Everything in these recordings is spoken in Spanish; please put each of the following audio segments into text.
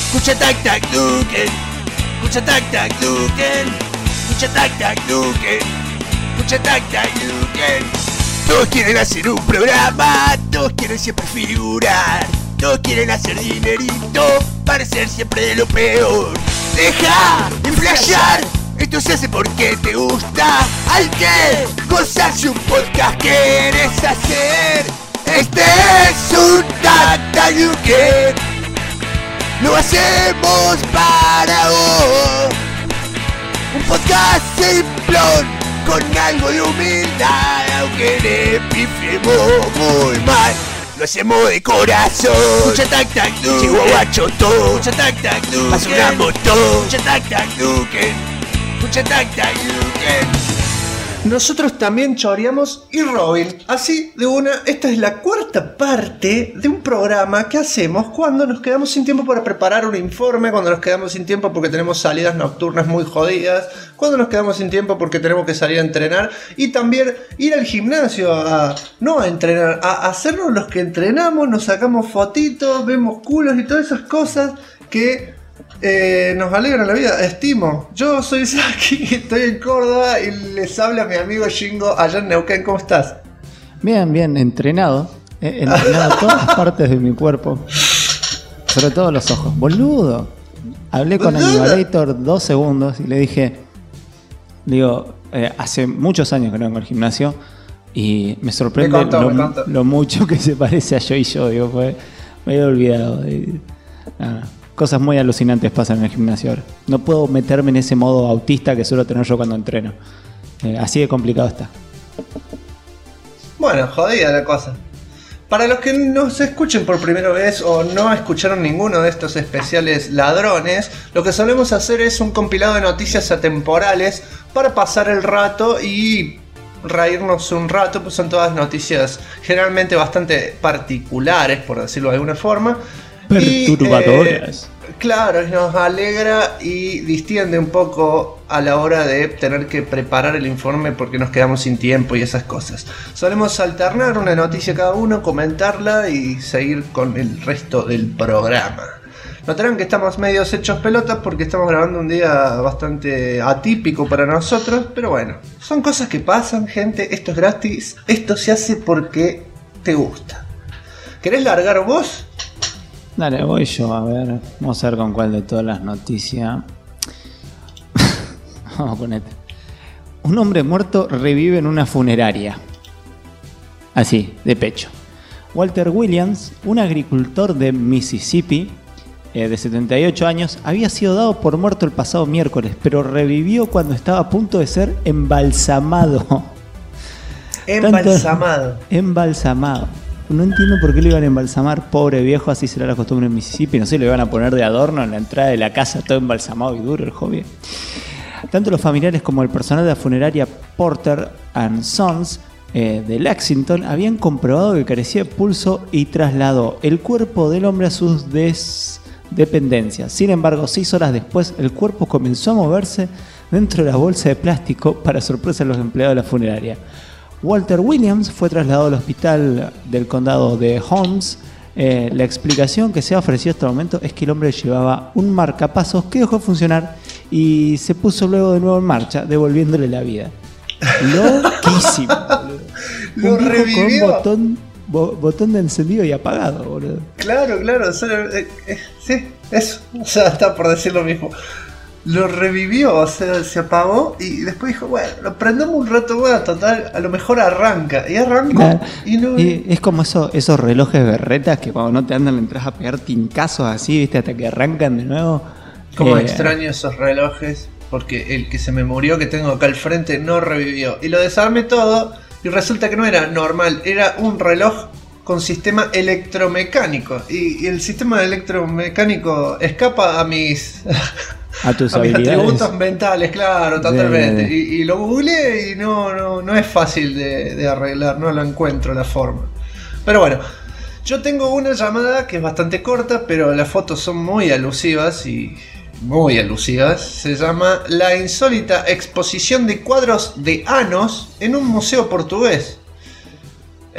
Escucha tac tac Duken. Escucha tac tac Duken. Escucha tac tac Duken. Escucha tac tac Duken. Todos quieren hacer un programa, todos quieren siempre figurar, todos quieren hacer dinerito, parecer siempre de lo peor. Deja de flashear, esto se hace porque te gusta. Hay que gozarse un podcast que quieres hacer. Este es un Tac Tac Duken. Lo hacemos para vos. Un podcast simplón con algo de humildad, aunque le pifiemos muy mal. Lo hacemos de corazón. Escucha tac tac Duken. Llegó guacho todo. Escucha tac tac Duken. Pasó una moto. Escucha tac tac Duken. Escucha tac tac Duken. Nosotros también choreamos y Robin. Así de una, esta es la cuarta parte de un programa que hacemos cuando nos quedamos sin tiempo para preparar un informe, cuando nos quedamos sin tiempo porque tenemos salidas nocturnas muy jodidas, cuando nos quedamos sin tiempo porque tenemos que salir a entrenar y también ir al gimnasio no a entrenar, a hacernos los que entrenamos, nos sacamos fotitos, vemos culos y todas esas cosas que nos alegran la vida. Estimo, yo soy Saki, estoy en Córdoba y les habla mi amigo Shingo allá en Neuquén. ¿Cómo estás? Bien, entrenado. Entrenado todas partes de mi cuerpo, sobre todo los ojos. Boludo. Hablé con Animalator 2 segundos y le dije, hace muchos años que no vengo al gimnasio y me sorprende lo mucho que se parece a Yo y Yo. Me había olvidado. Cosas muy alucinantes pasan en el gimnasio ahora. No puedo meterme en ese modo autista que suelo tener yo cuando entreno. Así de complicado está. Bueno, jodida la cosa. Para los que nos escuchen por primera vez o no escucharon ninguno de estos especiales ladrones, lo que solemos hacer es un compilado de noticias atemporales para pasar el rato y reírnos un rato, pues son todas noticias generalmente bastante particulares, por decirlo de alguna forma. Perturbadoras. Claro, nos alegra y distiende un poco a la hora de tener que preparar el informe porque nos quedamos sin tiempo y esas cosas. Solemos alternar una noticia cada uno, comentarla y seguir con el resto del programa. Notarán que estamos medios hechos pelotas porque estamos grabando un día bastante atípico para nosotros, pero bueno, son cosas que pasan, gente, esto es gratis, esto se hace porque te gusta. ¿Querés largar vos? Dale, voy yo, a ver. Vamos a ver con cuál de todas las noticias. Vamos a ponerte. Un hombre muerto revive en una funeraria. Así, de pecho. Walter Williams, un agricultor de Mississippi, de 78 años, había sido dado por muerto el pasado miércoles, pero revivió cuando estaba a punto de ser embalsamado. Embalsamado. No entiendo por qué lo iban a embalsamar, pobre viejo, así será la costumbre en Mississippi. No sé, lo iban a poner de adorno en la entrada de la casa, todo embalsamado y duro el joven. Tanto los familiares como el personal de la funeraria Porter & Sons de Lexington habían comprobado que carecía de pulso y trasladó el cuerpo del hombre a sus dependencias. Sin embargo, 6 horas después, el cuerpo comenzó a moverse dentro de la bolsa de plástico, para sorpresa de los empleados de la funeraria. Walter Williams fue trasladado al hospital del condado de Holmes. La explicación que se ha ofrecido hasta el momento es que el hombre llevaba un marcapasos que dejó de funcionar y se puso luego de nuevo en marcha, devolviéndole la vida. Loquísimo, boludo. Lo revivió. Con un botón de encendido y apagado, boludo. Claro, sí, eso. O sea, está por decir lo mismo. Lo revivió, o sea, se apagó y después dijo, bueno, lo prendemos un rato, bueno, total, a lo mejor arranca. Y arrancó. Claro. Y es como esos relojes berretas que cuando no te andan le entras a pegar tincazos así, viste, hasta que arrancan de nuevo. Como extraño esos relojes, porque el que se me murió que tengo acá al frente no revivió. Y lo desarmé todo y resulta que no era normal, era un reloj con sistema electromecánico. Y el sistema electromecánico escapa a mis... A tus habilidades. Atributos mentales, claro, totalmente. Y lo googleé y no es fácil de arreglar, no lo encuentro la forma. Pero bueno, yo tengo una llamada que es bastante corta, pero las fotos son muy alusivas y muy alusivas. Se llama La insólita exposición de cuadros de Anos en un museo portugués.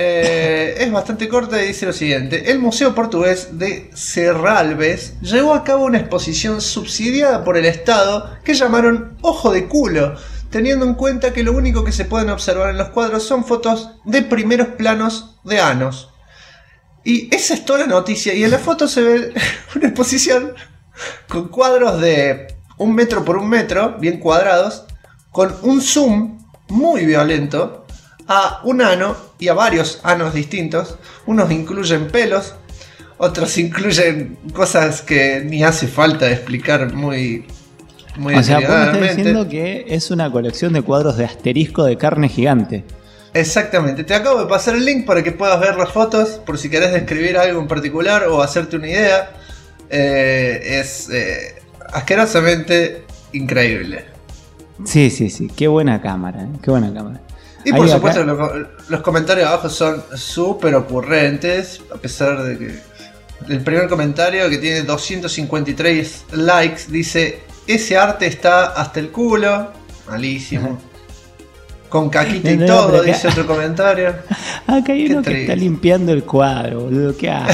Es bastante corta y dice lo siguiente. El Museo Portugués de Serralves llevó a cabo una exposición subsidiada por el Estado que llamaron Ojo de Culo, teniendo en cuenta que lo único que se pueden observar en los cuadros son fotos de primeros planos de anos. Y esa es toda la noticia. Y en la foto se ve una exposición con cuadros de 1 metro por 1 metro, bien cuadrados, con un zoom muy violento a un ano y a varios anos distintos. Unos incluyen pelos, otros incluyen cosas que ni hace falta explicar muy o sea, vos me estás diciendo que es una colección de cuadros de asterisco de carne gigante. Exactamente, te acabo de pasar el link para que puedas ver las fotos, por si querés describir algo en particular o hacerte una idea. Es asquerosamente increíble. Sí, qué buena cámara, qué buena cámara. Y por supuesto los comentarios abajo son súper ocurrentes, a pesar de que el primer comentario, que tiene 253 likes, dice: ese arte está hasta el culo, malísimo. Con caquita y todo, acá, dice otro comentario. Acá hay uno que está limpiando el cuadro, boludo, ¿qué hago?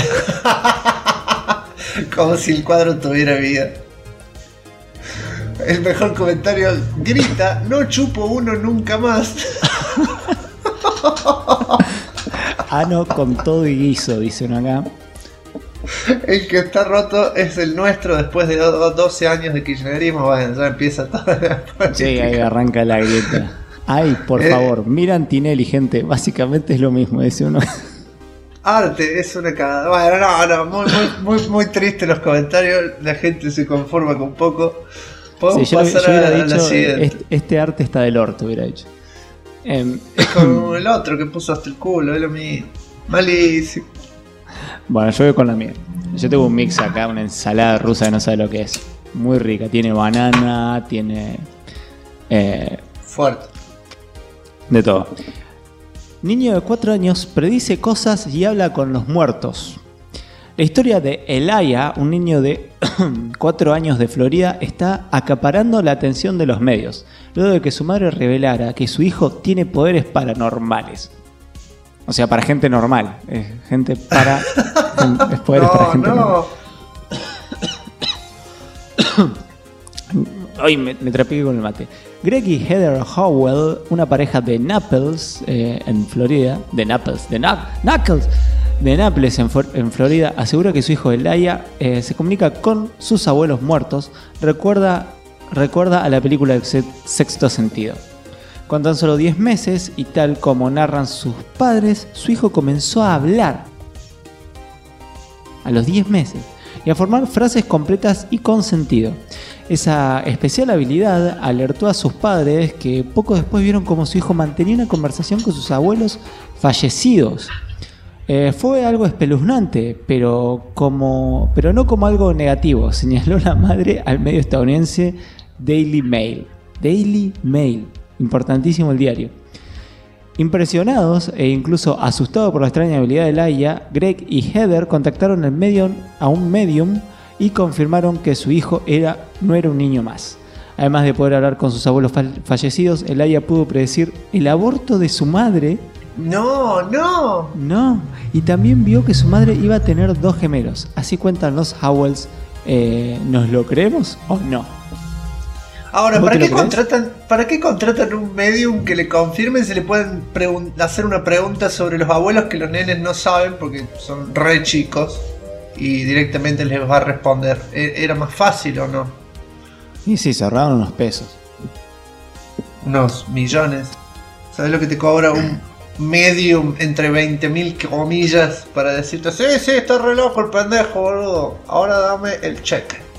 Como si el cuadro tuviera vida. El mejor comentario grita: no chupo uno nunca más. Ano con todo y guiso, dice uno acá. El que está roto es el nuestro después de 12 años de kirchnerismo. Bueno, ya empieza toda la política. Sí, ahí arranca la grieta. Ay, por favor, miran Tinelli, gente. Básicamente es lo mismo, dice uno. Arte es una cagada. Bueno, muy triste los comentarios. La gente se conforma con poco. Sí, yo hubiera dicho, este arte está del orto, hubiera dicho. Es como el otro que puso hasta el culo, es lo mismo. Malísimo. Bueno, yo voy con la mía. Yo tengo un mix acá, una ensalada rusa que no sabe lo que es. Muy rica, tiene banana, tiene... fuerte. De todo. Niño de 4 años predice cosas y habla con los muertos. La historia de Elijah, un niño de 4 años de Florida, está acaparando la atención de los medios, luego de que su madre revelara que su hijo tiene poderes paranormales. O sea, para gente normal. Gente para... es poderes para gente normal. Ay, me trapiqué con el mate. Greg y Heather Howell, una pareja de Naples, en Florida, de Naples, en Florida, asegura que su hijo Elijah se comunica con sus abuelos muertos. Recuerda a la película El Sexto Sentido. Con tan solo 10 meses, y tal como narran sus padres, su hijo comenzó a hablar. A los 10 meses. Y a formar frases completas y con sentido. Esa especial habilidad alertó a sus padres, que poco después vieron cómo su hijo mantenía una conversación con sus abuelos fallecidos. Fue algo espeluznante, pero no como algo negativo, señaló la madre al medio estadounidense Daily Mail. Daily Mail, importantísimo el diario. Impresionados e incluso asustados por la extraña habilidad de Elijah, Greg y Heather contactaron a un medium y confirmaron que su hijo no era un niño más. Además de poder hablar con sus abuelos fallecidos, Elijah pudo predecir el aborto de su madre. No. Y también vio que su madre iba a tener 2 gemelos. Así cuentan los Howells. ¿Nos lo creemos o no? Ahora, ¿para qué contratan un medium que le confirme si le pueden hacer una pregunta sobre los abuelos que los nenes no saben porque son re chicos y directamente les va a responder? ¿Era más fácil o no? Y sí, se ahorraron unos pesos. Unos millones. ¿Sabes lo que te cobra un medium entre 20.000 comillas para decirte: sí, está re loco el pendejo, boludo, ahora dame el cheque?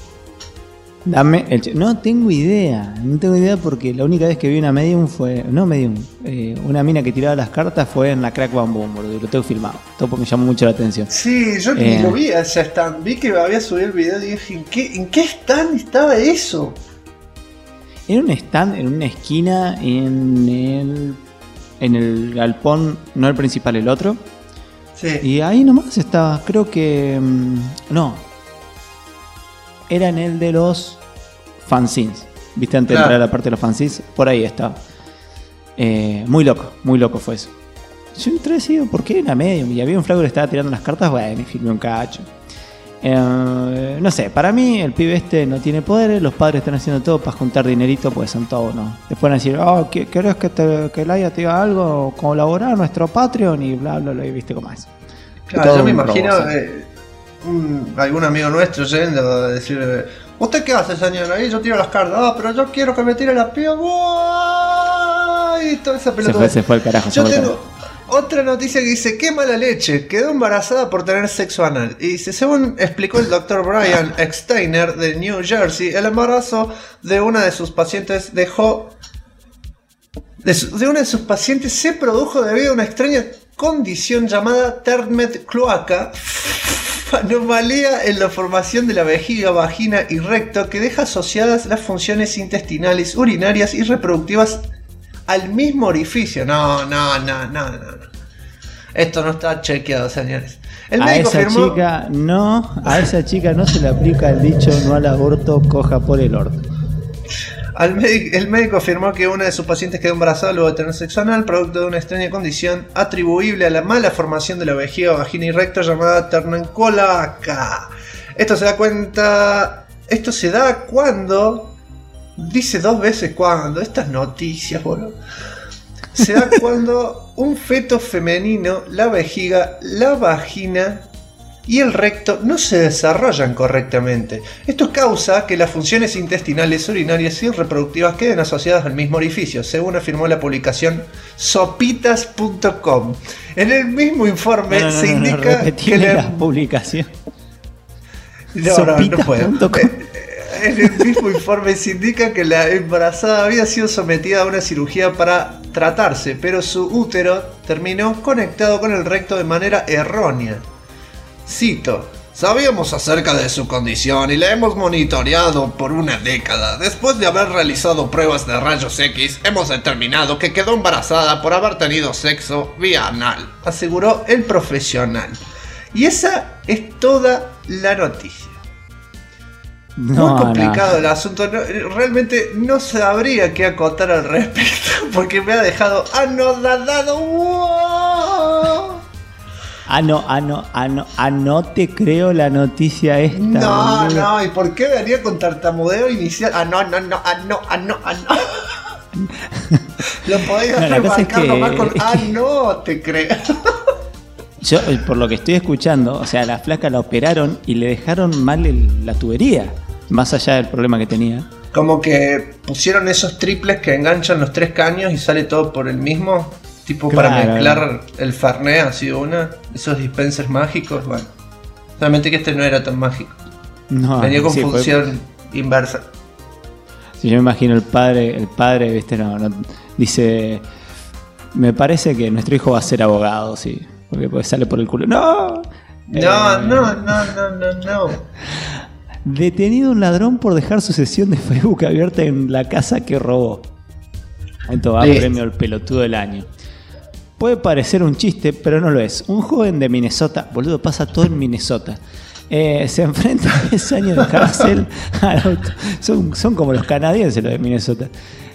No tengo idea porque la única vez que vi una medium fue... No medium, una mina que tiraba las cartas fue en la Crack Bam Boom, boludo, lo tengo filmado. Todo porque me llamó mucho la atención. Sí, yo ni lo vi a ese stand, vi que había subido el video y dije: ¿en qué stand estaba eso? Era un stand en una esquina en el galpón, no el principal, el otro. Sí. Y ahí nomás estaba, creo que... No. Era en el de los fanzines. ¿Viste? Antes de entrar a la parte de los fanzines, por ahí estaba. Muy loco fue eso. Yo entré así, ¿por qué? Una medium. Y había un flaco que le estaba tirando las cartas, bueno, y filmé un cacho. No sé, para mí el pibe este no tiene poderes, los padres están haciendo todo para juntar dinerito, pues son todos, ¿no? Después van a decir, ¿querés que Laia te diga algo? Colaborar a nuestro Patreon y bla, bla, bla, y viste cómo es. Claro, yo me imagino algún amigo nuestro yendo a decir, ¿usted qué hace, señor? Ahí yo tiro las cartas, pero yo quiero que me tire la piba. Y toda esa pelota. Se fue al carajo. Yo tengo otra noticia que dice, qué mala leche, quedó embarazada por tener sexo anal. Y dice, según explicó el Dr. Brian Ecksteiner de New Jersey, el embarazo de una de sus pacientes de una de sus pacientes se produjo debido a una extraña condición llamada Termet cloaca, anomalía en la formación de la vejiga, vagina y recto que deja asociadas las funciones intestinales, urinarias y reproductivas al mismo orificio. No. Esto no está chequeado, señores. El médico afirmó... A esa chica no se le aplica el dicho no al aborto, coja por el orto. El médico afirmó que una de sus pacientes quedó embarazada luego de tener sexo anal, producto de una extraña condición atribuible a la mala formación de la vejiga, vagina y recto llamada Ternet-cloaca. Esto se da cuando... Dice 2 veces cuando. Estas noticias, boludo. Se da cuando un feto femenino, la vejiga, la vagina y el recto no se desarrollan correctamente. Esto causa que las funciones intestinales, urinarias y reproductivas queden asociadas al mismo orificio, según afirmó la publicación sopitas.com. En el mismo informe se indica que la publicación. No puedo. En el mismo informe se indica que la embarazada había sido sometida a una cirugía para tratarse, pero su útero terminó conectado con el recto de manera errónea. Cito: sabíamos acerca de su condición y la hemos monitoreado por una década. Después de haber realizado pruebas de rayos X, hemos determinado que quedó embarazada por haber tenido sexo vía anal, aseguró el profesional. Y esa es toda la noticia. Muy complicado el asunto, realmente no sabría qué acotar al respecto, porque me ha dejado anodadado. ¡Wow! No te creo la noticia esta. No, ¿y por qué venía con tartamudeo inicial? No. Lo podías remarcar nomás con no te creo. Yo, por lo que estoy escuchando, o sea, la flaca la operaron y le dejaron mal la tubería. Más allá del problema que tenía. Como que pusieron esos triples que enganchan los 3 caños y sale todo por el mismo. Tipo claro, para mezclar el Fernet, así esos dispensers mágicos. Bueno, solamente que este no era tan mágico. No, venía con función inversa. Sí, yo me imagino el padre, viste, no, dice, me parece que nuestro hijo va a ser abogado, sí. Porque pues sale por el culo. ¡No! No. Detenido un ladrón por dejar su sesión de Facebook abierta en la casa que robó. Esto va a premio al pelotudo del año. Puede parecer un chiste, pero no lo es. Un joven de Minnesota, boludo, pasa todo en Minnesota. Se enfrenta a 10 años de cárcel. Son como los canadienses los de Minnesota.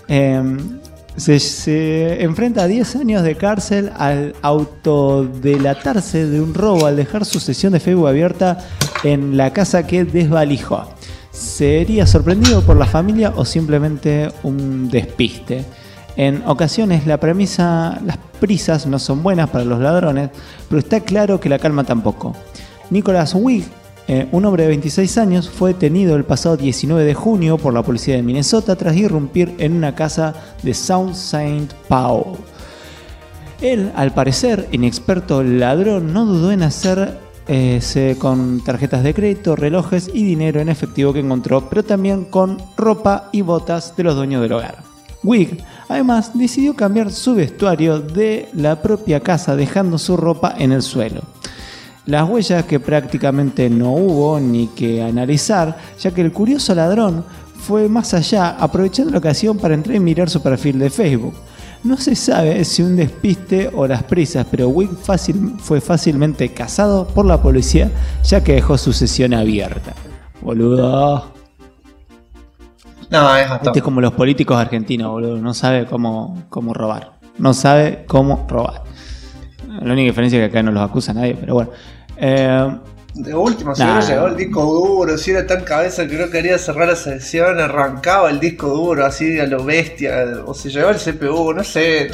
Se enfrenta a 10 años de cárcel al autodelatarse de un robo al dejar su sesión de Facebook abierta en la casa que desvalijó. ¿Sería sorprendido por la familia o simplemente un despiste? En ocasiones las prisas no son buenas para los ladrones, pero está claro que la calma tampoco. Nicholas Wigg, un hombre de 26 años, fue detenido el pasado 19 de junio por la policía de Minnesota tras irrumpir en una casa de South St. Paul. Él, al parecer, inexperto ladrón, no dudó en hacerse con tarjetas de crédito, relojes y dinero en efectivo que encontró, pero también con ropa y botas de los dueños del hogar. Wigg, además, decidió cambiar su vestuario de la propia casa, dejando su ropa en el suelo. Las huellas que prácticamente no hubo ni que analizar, ya que el curioso ladrón fue más allá, aprovechando la ocasión para entrar y mirar su perfil de Facebook. No se sabe si un despiste o las prisas, pero Wigg fue fácilmente cazado por la policía, ya que dejó su sesión abierta. Boludo. No, es este es como los políticos argentinos, boludo. No sabe cómo robar. La única diferencia es que acá no los acusa nadie, pero bueno. De último, si no llegó el disco duro, si era tan cabeza que no quería cerrar la sección, arrancaba el disco duro así a lo bestia, o se llevaba el CPU, no sé.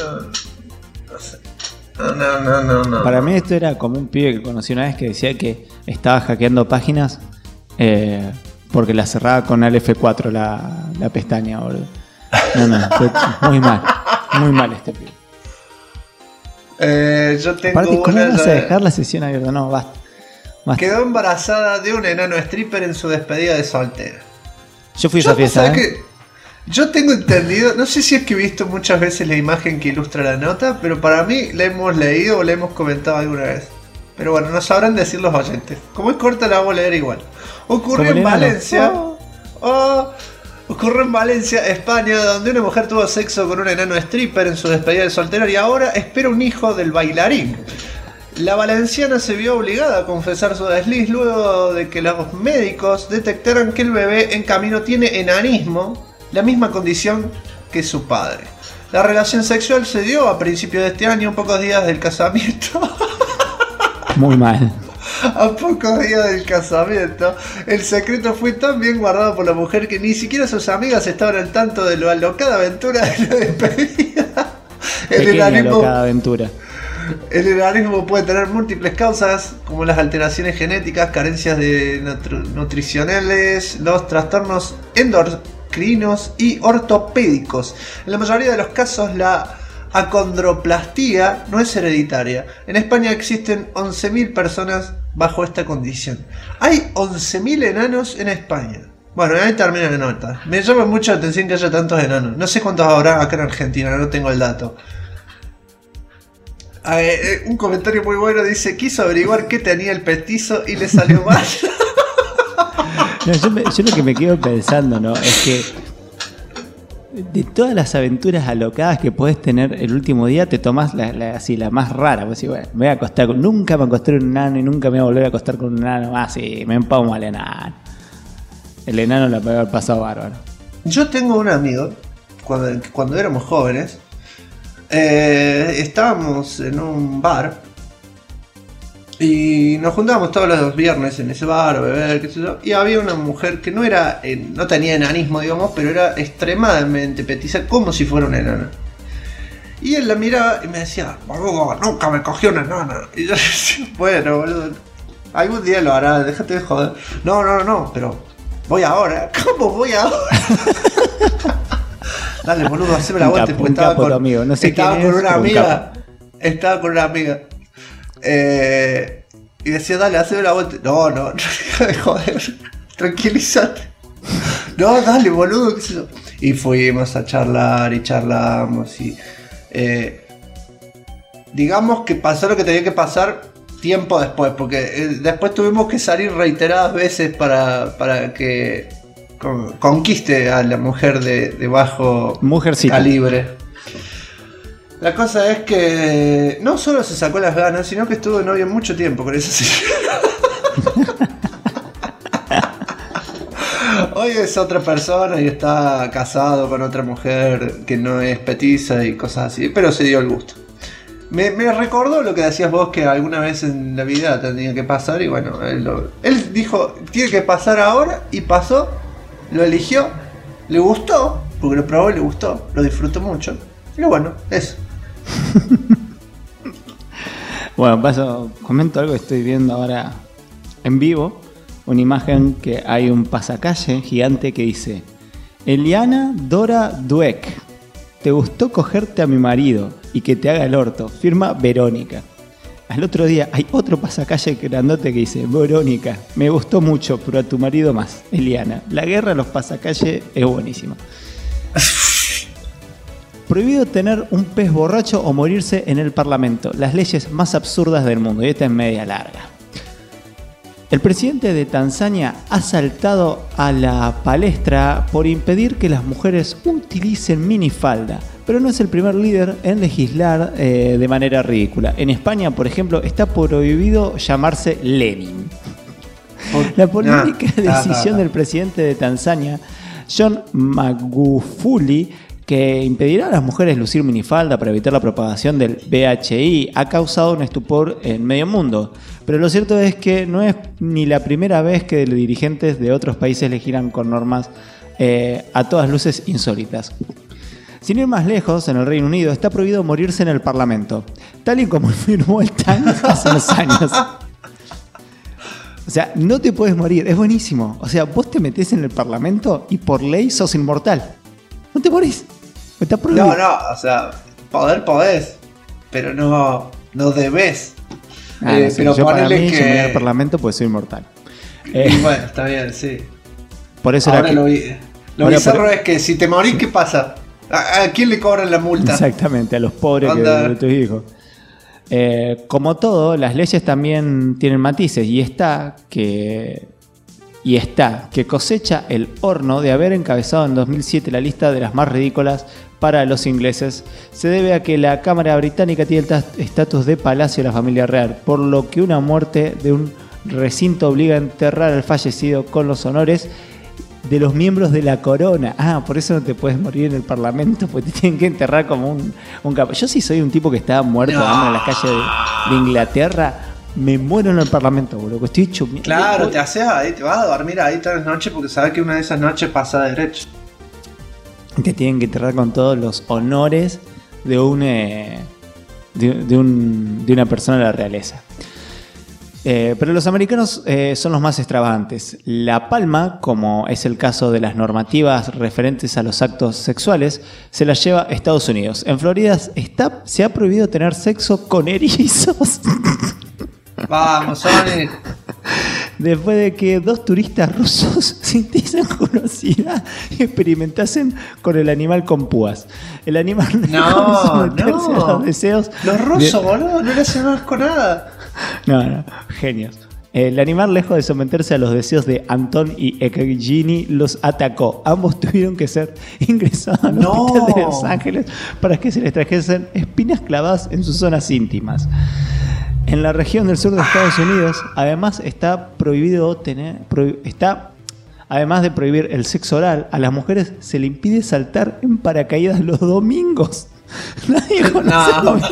No. Para mí esto era como un pibe que conocí una vez que decía que estaba hackeando páginas porque la cerraba con el F4 la pestaña, boludo. No, fue muy mal este pibe. Yo tengo aparte, ¿cómo una... vas a dejar la sesión abierta? No, basta. Quedó embarazada de un enano stripper en su despedida de soltera. Yo fui a esa fiesta, Yo tengo entendido, no sé si es que he visto muchas veces la imagen que ilustra la nota, pero para mí la hemos leído o la hemos comentado alguna vez. Pero bueno, no sabrán decir los oyentes. Como es corta la voy a leer igual. Ocurrió en Valencia. Ocurrió en Valencia, España, donde una mujer tuvo sexo con un enano stripper en su despedida de soltera y ahora espera un hijo del bailarín. La valenciana se vio obligada a confesar su desliz luego de que los médicos detectaran que el bebé en camino tiene enanismo, la misma condición que su padre. La relación sexual se dio a principios de este año, pocos días del casamiento. Muy mal. A pocos días del casamiento, el secreto fue tan bien guardado por la mujer que ni siquiera sus amigas estaban al tanto de la alocada aventura de la despedida. Alocada aventura. El enanismo puede tener múltiples causas, como las alteraciones genéticas, carencias nutricionales, los trastornos endocrinos y ortopédicos. En la mayoría de los casos, la acondroplastía no es hereditaria. En España existen 11.000 personas bajo esta condición. Hay 11.000 enanos en España. Bueno, ahí termina la nota. Me llama mucho la atención que haya tantos enanos. No sé cuántos habrá acá en Argentina, no tengo el dato. Un comentario muy bueno dice: quiso averiguar qué tenía el petizo y le salió mal. No, yo lo que me quedo pensando, ¿no? Es que de todas las aventuras alocadas que podés tener el último día, te tomás la más rara. Vos decís, bueno, me voy a acostar nunca me acosté con un enano y nunca me voy a volver a acostar con un enano más. Y me empaumo al enano. El enano la puede haber pasado bárbaro. Yo tengo un amigo, cuando éramos jóvenes, estábamos en un bar y nos juntábamos todos los viernes en ese bar a beber, qué sé yo, y había una mujer que no tenía enanismo, digamos, pero era extremadamente petiza, como si fuera una enana. Y él la miraba y me decía: boludo, nunca me cogió una enana. Y yo decía: bueno, boludo, algún día lo hará, déjate de joder. No, pero voy ahora. ¿Cómo voy ahora? Dale, boludo, haceme la vuelta, porque estaba con amigo. No sé estaba quién con es, una amiga. Estaba con una amiga. Y decía: dale, haceme la vuelta. No, deja de joder. Tranquilízate. No, dale, boludo, qué sé yo. Y fuimos a charlar y charlamos y digamos que pasó lo que tenía que pasar tiempo después, porque después tuvimos que salir reiteradas veces para que conquiste a la mujer de bajo calibre. La cosa es que no solo se sacó las ganas, sino que estuvo de novio mucho tiempo con esa señora. Hoy es otra persona y está casado con otra mujer que no es petiza y cosas así, pero se dio el gusto. Me recordó lo que decías vos, que alguna vez en la vida tenía que pasar, y bueno, él dijo: tiene que pasar ahora, y pasó, lo eligió, le gustó, porque lo probó y le gustó, lo disfrutó mucho, y bueno, eso. Bueno, comento algo que estoy viendo ahora en vivo, una imagen que hay un pasacalle gigante que dice: Eliana Dora Dueck, ¿te gustó cogerte a mi marido y que te haga el orto? Firma Verónica. Al otro día hay otro pasacalle grandote que dice: Verónica, me gustó mucho, pero a tu marido más, Eliana. La guerra de los pasacalles es buenísima. Prohibido tener un pez borracho o morirse en el Parlamento. Las leyes más absurdas del mundo. Y esta es media larga. El presidente de Tanzania ha saltado a la palestra por impedir que las mujeres utilicen minifalda, pero no es el primer líder en legislar de manera ridícula. En España, por ejemplo, está prohibido llamarse Lenin. La polémica decisión del presidente de Tanzania, John Magufuli, que impedirá a las mujeres lucir minifalda para evitar la propagación del VIH, ha causado un estupor en medio mundo. Pero lo cierto es que no es ni la primera vez que los dirigentes de otros países legislan con normas a todas luces insólitas. Sin ir más lejos, en el Reino Unido está prohibido morirse en el Parlamento, tal y como firmó el Times hace unos años. O sea, no te puedes morir, es buenísimo. O sea, vos te metés en el Parlamento y por ley sos inmortal. No te morís. Está prohibido. No, o sea, podés, pero no debes. No sé, pero yo para mí, ponele yo me voy que... al Parlamento pues soy inmortal. Y bueno, está bien, sí. Por eso Ahora era lo bizarro es que si te morís, ¿qué pasa? ¿A quién le cobran la multa? Exactamente, a los pobres de tus hijos. Como todo, las leyes también tienen matices y está que cosecha el horno de haber encabezado en 2007 la lista de las más ridículas para los ingleses. Se debe a que la Cámara Británica tiene el estatus de palacio de la familia real, por lo que una muerte de un recinto obliga a enterrar al fallecido con los honores de los miembros de la corona. Por eso no te puedes morir en el Parlamento, porque te tienen que enterrar como un capo. Yo sí soy un tipo que estaba muerto andando en las calles de Inglaterra, me muero en el Parlamento, boludo. Estoy hecho... Claro, te haces ahí, te vas a dormir ahí todas las noches porque sabes que una de esas noches pasa derecho. Te tienen que enterrar con todos los honores de una persona de la realeza. Pero los americanos son los más extravagantes. La palma, como es el caso de las normativas referentes a los actos sexuales, se las lleva a Estados Unidos. En Florida se ha prohibido tener sexo con erizos. Vamos, Sonic. Después de que 2 turistas rusos sintieran curiosidad y experimentasen con el animal con púas. El animal No. a los deseos. Los rusos, boludo, no le hacen asco nada. No, genios. El animal, lejos de someterse a los deseos de Anton y Evgeny, los atacó. Ambos tuvieron que ser ingresados al hospital de Los Ángeles para que se les trajesen espinas clavadas en sus zonas íntimas. En la región del sur de Estados Unidos, además además de prohibir el sexo oral, a las mujeres se le impide saltar en paracaídas los domingos. Nadie conoce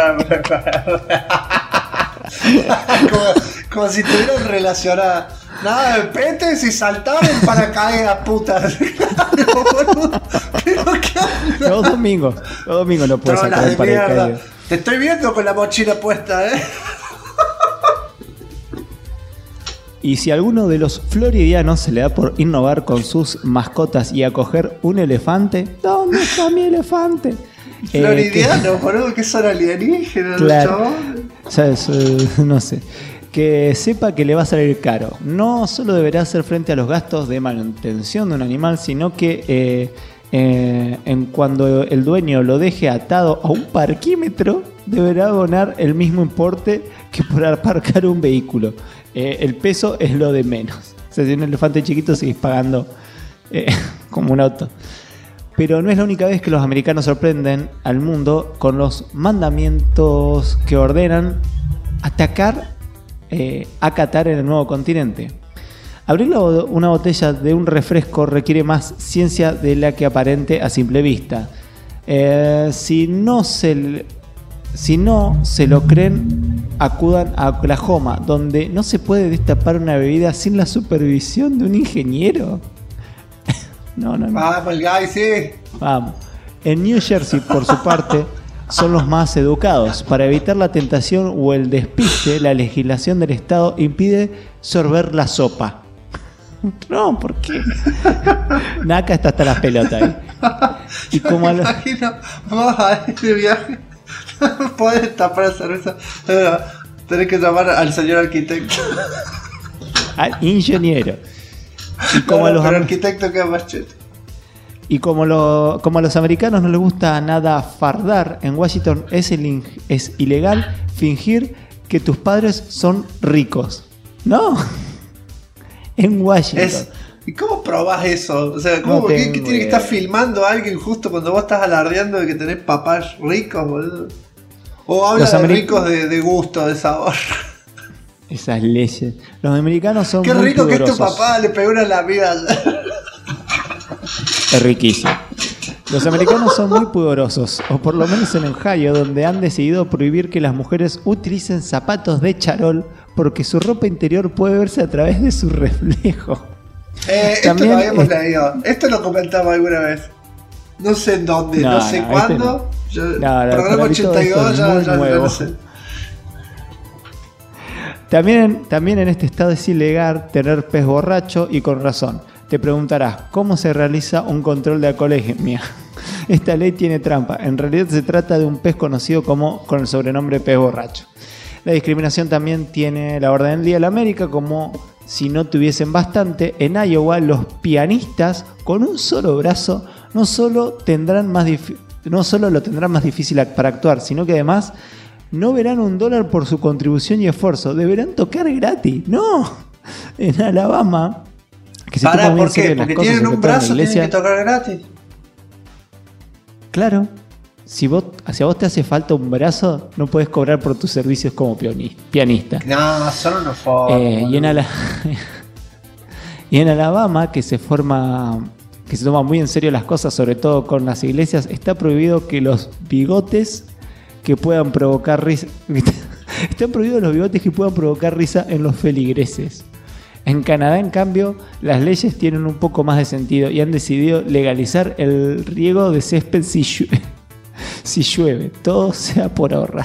como si estuvieran relacionadas. Nada de petes y saltar en paracaídas, putas. Pero qué Los domingos no puedes saltar en paracaídas. Te estoy viendo con la mochila puesta, Y si a alguno de los floridianos se le da por innovar con sus mascotas y acoger un elefante, ¿dónde está mi elefante? Floridianos, boludo, que son alienígenas, claro, ¿sabes? No sé. Que sepa que le va a salir caro. No solo deberá hacer frente a los gastos de manutención de un animal, sino que en cuando el dueño lo deje atado a un parquímetro, deberá abonar el mismo importe que por aparcar un vehículo. El peso es lo de menos. O sea, si un elefante chiquito sigues pagando como un auto. Pero no es la única vez que los americanos sorprenden al mundo con los mandamientos que ordenan acatar en el nuevo continente. Abrir una botella de un refresco requiere más ciencia de la que aparente a simple vista. Si no se lo creen, acudan a Oklahoma, donde no se puede destapar una bebida sin la supervisión de un ingeniero. No. Vamos, el guy, sí. Vamos. En New Jersey, por su parte, son los más educados. Para evitar la tentación o el despiste, la legislación del estado impide sorber la sopa. No, ¿por qué? Naka está hasta las pelotas ahí. Y como a los... Imagino, vamos a este viaje. No podés tapar la cerveza. Tenés que llamar al señor arquitecto. Al ingeniero. Y como pero el arquitecto queda más cheto. Y como a los americanos no les gusta nada fardar, en Washington es ilegal fingir que tus padres son ricos. No. En Washington. ¿Y cómo probás eso? O sea, ¿cómo, ¿qué tiene que estar filmando a alguien justo cuando vos estás alardeando de que tenés papás ricos, boludo? O hablas de ricos de gusto, de sabor. Esas leyes. Los americanos son qué muy rico pudorosos. que es tu papá, le pegó una lamida. Es riquísimo. Los americanos son muy pudorosos, o por lo menos en Ohio, donde han decidido prohibir que las mujeres utilicen zapatos de charol porque su ropa interior puede verse a través de su reflejo. Esto lo habíamos leído. Esto lo comentaba alguna vez. No sé en dónde, no sé cuándo. Programa 82 ya no sé. También en este estado es ilegal tener pez borracho y con razón. Te preguntarás, ¿cómo se realiza un control de alcoholemia? Esta ley tiene trampa. En realidad se trata de un pez conocido con el sobrenombre pez borracho. La discriminación también tiene la orden del día en América, como si no tuviesen bastante. En Iowa, los pianistas con un solo brazo no solo lo tendrán más difícil para actuar, sino que además no verán $1 por su contribución y esfuerzo. Deberán tocar gratis. ¡No! En Alabama... ¿Por qué? Porque tienen un brazo, tienen que tocar gratis. Claro. Si a vos te hace falta un brazo, no puedes cobrar por tus servicios como pianista. No, son unos forros. Y en Alabama, que se toma muy en serio las cosas, sobre todo con las iglesias, está prohibido que los bigotes que puedan provocar risa... Están prohibidos los bigotes que puedan provocar risa en los feligreses. En Canadá, en cambio, las leyes tienen un poco más de sentido y han decidido legalizar el riego de césped si llueve. Todo sea por ahorrar.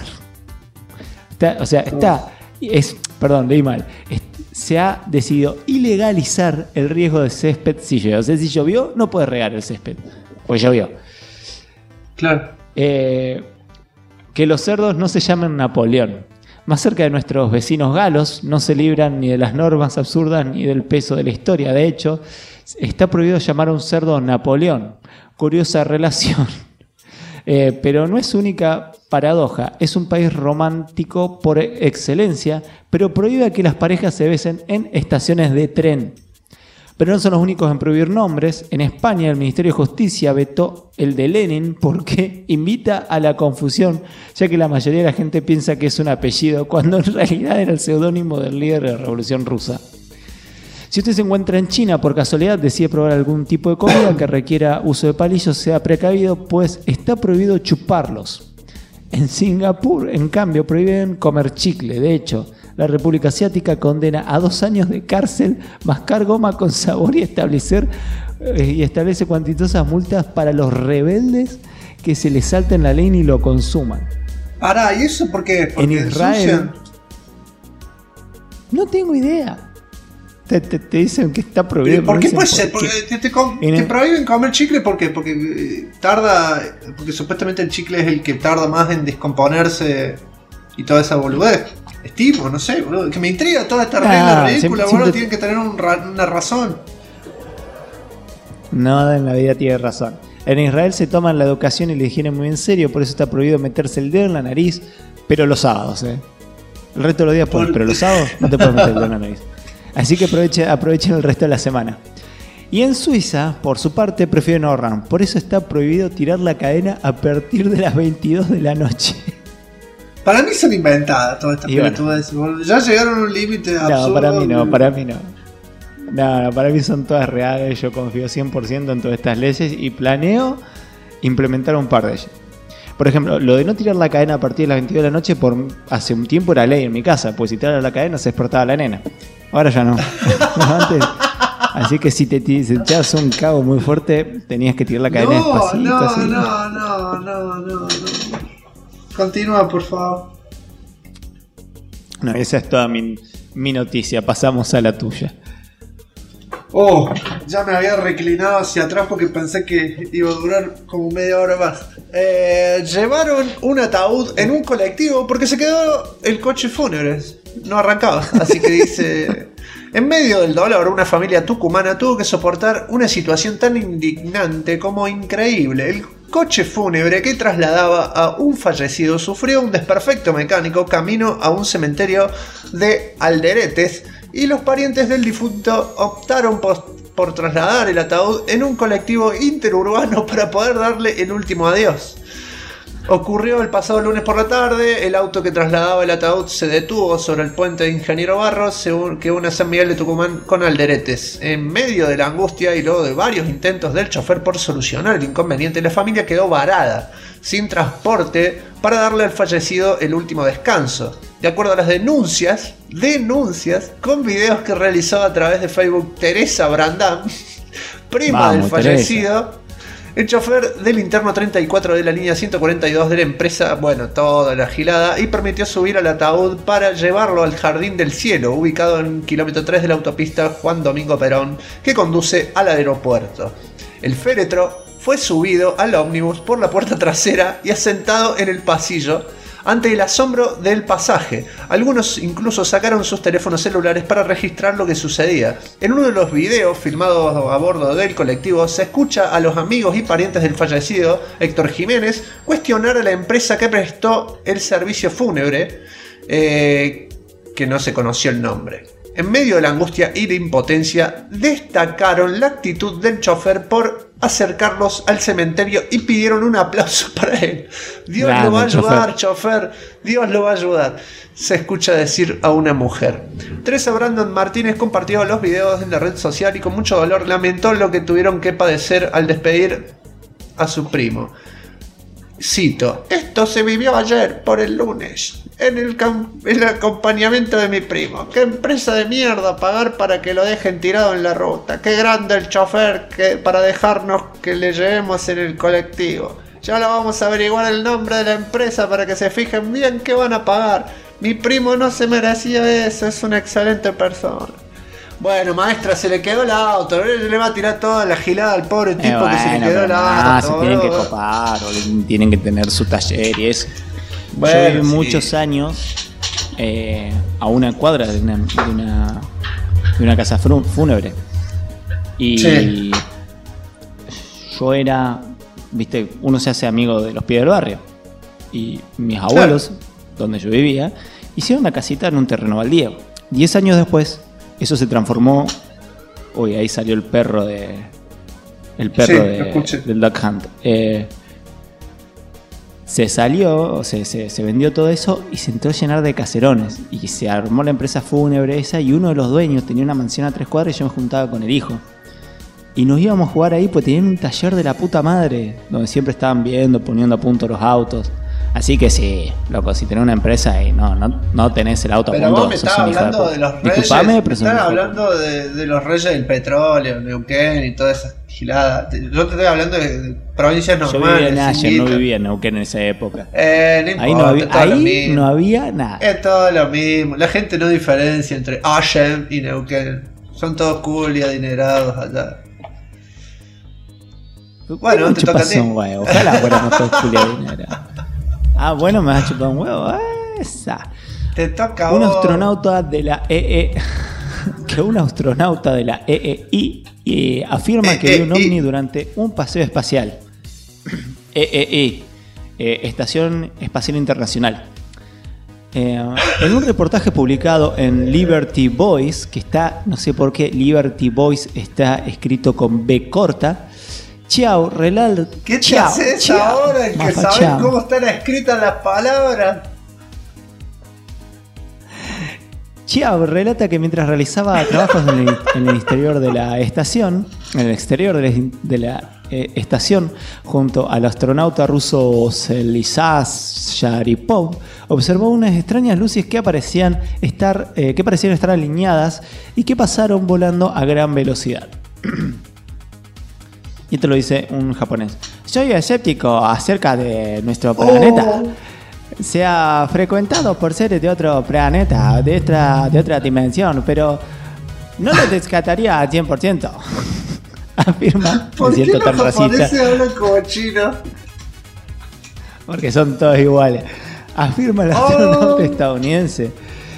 Leí mal. Se ha decidido ilegalizar el riego de césped si llueve. O sea, si llovió, no puedes regar el césped. Pues llovió. Claro. Que los cerdos no se llamen Napoleón. Más cerca de nuestros vecinos galos, no se libran ni de las normas absurdas ni del peso de la historia. De hecho, está prohibido llamar a un cerdo Napoleón. Curiosa relación. Pero no es su única paradoja. Es un país romántico por excelencia, pero prohíbe que las parejas se besen en estaciones de tren. Pero no son los únicos en prohibir nombres. En España, el Ministerio de Justicia vetó el de Lenin porque invita a la confusión, ya que la mayoría de la gente piensa que es un apellido, cuando en realidad era el seudónimo del líder de la Revolución Rusa. Si usted se encuentra en China, por casualidad decide probar algún tipo de comida que requiera uso de palillos, sea precavido, pues está prohibido chuparlos. En Singapur, en cambio, prohíben comer chicle. De hecho, la República Asiática condena a 2 años de cárcel, mascar goma con sabor y establece cuantitosas multas para los rebeldes que se les salten la ley y lo consuman. Ahora, ¿y eso por qué? ¿Porque en Israel no tengo idea. Te dicen que está prohibido. ¿Por qué puede ser? Porque te prohíben comer chicle, ¿por qué? Porque supuestamente el chicle es el que tarda más en descomponerse y toda esa boludez. Estimo, no sé, boludo. Que me intriga toda esta regla ridícula, boludo. Tienen que tener una razón. Nada en la vida tiene razón. En Israel se toman la educación y la higiene muy en serio, por eso está prohibido meterse el dedo en la nariz, pero los sábados, El resto de los días puedes, pero los sábados no te puedes meter el dedo en la nariz. Así que aprovechen el resto de la semana. Y en Suiza, por su parte, prefieren ahorrar. Por eso está prohibido tirar la cadena a partir de las 22 de la noche. Para mí son inventadas todas estas pelotudas. Bueno. Ya llegaron a un límite absurdo. No, para mí no. No, para mí son todas reales. Yo confío 100% en todas estas leyes y planeo implementar un par de ellas. Por ejemplo, lo de no tirar la cadena a partir de las 22 de la noche, hace un tiempo era ley en mi casa, pues si tiraba la cadena se despertaba la nena. Ahora ya no. Antes, así que si te echabas un cago muy fuerte, tenías que tirar la cadena despacito. No. Continúa, por favor. No, esa es toda mi noticia. Pasamos a la tuya. Oh, ya me había reclinado hacia atrás porque pensé que iba a durar como media hora más. Llevaron un ataúd en un colectivo porque se quedó el coche fúnebre. No arrancaba. Así que dice: en medio del dolor, una familia tucumana tuvo que soportar una situación tan indignante como increíble. El coche fúnebre que trasladaba a un fallecido sufrió un desperfecto mecánico camino a un cementerio de Alderetes y los parientes del difunto optaron por trasladar el ataúd en un colectivo interurbano para poder darle el último adiós. Ocurrió el pasado lunes por la tarde. El auto que trasladaba el ataúd se detuvo sobre el puente de Ingeniero Barros, según que une San Miguel de Tucumán con Alderetes. En medio de la angustia y luego de varios intentos del chofer por solucionar el inconveniente, la familia quedó varada, sin transporte, para darle al fallecido el último descanso. De acuerdo a las denuncias, con videos que realizó a través de Facebook Teresa Brandán, prima del fallecido, Teresa. El chofer del interno 34 de la línea 142 de la empresa, toda la gilada, y permitió subir al ataúd para llevarlo al Jardín del Cielo, ubicado en kilómetro 3 de la autopista Juan Domingo Perón, que conduce al aeropuerto. El féretro fue subido al ómnibus por la puerta trasera y asentado en el pasillo, ante el asombro del pasaje. Algunos incluso sacaron sus teléfonos celulares para registrar lo que sucedía. En uno de los videos filmados a bordo del colectivo se escucha a los amigos y parientes del fallecido, Héctor Jiménez, cuestionar a la empresa que prestó el servicio fúnebre, que no se conoció el nombre. En medio de la angustia y la impotencia, destacaron la actitud del chofer por acercarlos al cementerio y pidieron un aplauso para él. Dios lo va a ayudar, chofer. Dios lo va a ayudar, se escucha decir a una mujer. Teresa Brandon Martínez compartió los videos en la red social y con mucho dolor lamentó lo que tuvieron que padecer al despedir a su primo. Cito: esto se vivió ayer por el lunes en el acompañamiento de mi primo. Qué empresa de mierda pagar para que lo dejen tirado en la ruta. Qué grande el chofer para dejarnos que le llevemos en el colectivo. Ya lo vamos a averiguar el nombre de la empresa para que se fijen bien qué van a pagar. Mi primo no se merecía eso, es una excelente persona. Bueno, maestra, se le quedó el auto. Le va a tirar toda la gilada al pobre tipo que se le quedó el auto. Se tienen que copar o tienen que tener su taller y eso. Yo viví muchos años a una cuadra de una casa fúnebre. Y yo era, viste, uno se hace amigo de los pies del barrio. Y mis abuelos, donde yo vivía, hicieron una casita en un terreno baldío. 10 años después, eso se transformó. Uy, ahí salió el perro del Duck Hunt. Se vendió todo eso y se entró a llenar de caserones. Y se armó la empresa fúnebre esa. Y uno de los dueños tenía una mansión a 3 cuadras y yo me juntaba con el hijo. Y nos íbamos a jugar ahí, pues tenían un taller de la puta madre, donde siempre estaban viendo, poniendo a punto los autos. Así que sí, loco, si tenés una empresa y no tenés el auto pero a punto. Vos me estabas hablando de los reyes. Disculpame, pero estás hablando de los reyes del petróleo, Neuquén y toda esa gilada. Yo te estoy hablando de provincias normales. Yo vivía en Ayer, no vivía en Neuquén en esa época. No importa, ahí no había nada. Es todo lo mismo. La gente no diferencia entre Ayer y Neuquén. Son todos cool y adinerados allá. Bueno, te toca a ti. Ojalá fuéramos todos cool y adinerados. Ah, bueno, me vas a chupar un huevo. Esa. Te toca un astronauta de la un astronauta de la EEI afirma que vio un ovni durante un paseo espacial. Estación Espacial Internacional. En un reportaje publicado en Liberty Voice, que está, no sé por qué, Liberty Voice está escrito con B corta. Chiao, relal. ¿Qué te haces ahora en que sabes cómo están escritas las palabras? Chiao relata que mientras realizaba trabajos en el exterior de la estación, junto al astronauta ruso Selizas Sharipov, observó unas extrañas luces que parecían estar alineadas y que pasaron volando a gran velocidad. Y esto lo dice un japonés. Soy escéptico acerca de nuestro planeta. Se ha frecuentado por seres de otro planeta, de otra dimensión, pero no lo descartaría al 100%. Afirma. ¿Por qué los japoneses hablan como chino? Porque son todos iguales. Afirma el astronauta estadounidense.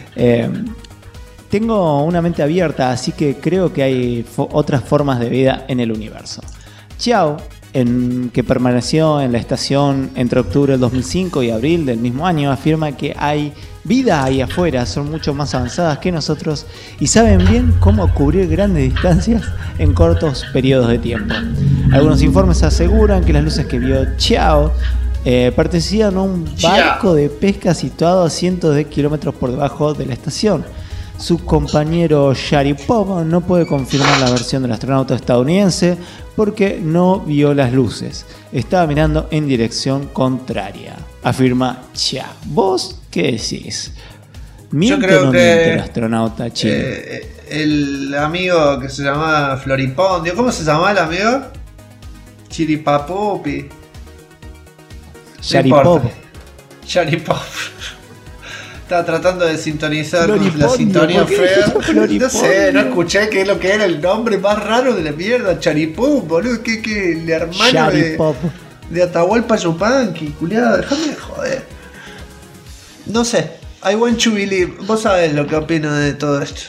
Tengo una mente abierta, así que creo que hay otras formas de vida en el universo. Chiao, que permaneció en la estación entre octubre del 2005 y abril del mismo año, afirma que hay vida ahí afuera, son mucho más avanzadas que nosotros y saben bien cómo cubrir grandes distancias en cortos periodos de tiempo. Algunos informes aseguran que las luces que vio Chiao pertenecían a un barco de pesca situado a cientos de kilómetros por debajo de la estación. Su compañero Sharipov no puede confirmar la versión del astronauta estadounidense porque no vio las luces. Estaba mirando en dirección contraria. Afirma Chia. ¿Vos qué decís? ¿Miente o no miente el astronauta chino? El amigo que se llamaba Floripondio, ¿cómo se llamaba el amigo? Chiripapupi. Sharipov. Sharipov. Estaba tratando de sintonizar la sintonía fea. No sé, no escuché qué es lo que era el nombre más raro de la mierda. Charipov, boludo. Que el hermano de Atahualpa Yupanqui, culiado. Déjame de joder. No sé. I want to believe. Vos sabés lo que opino de todo esto.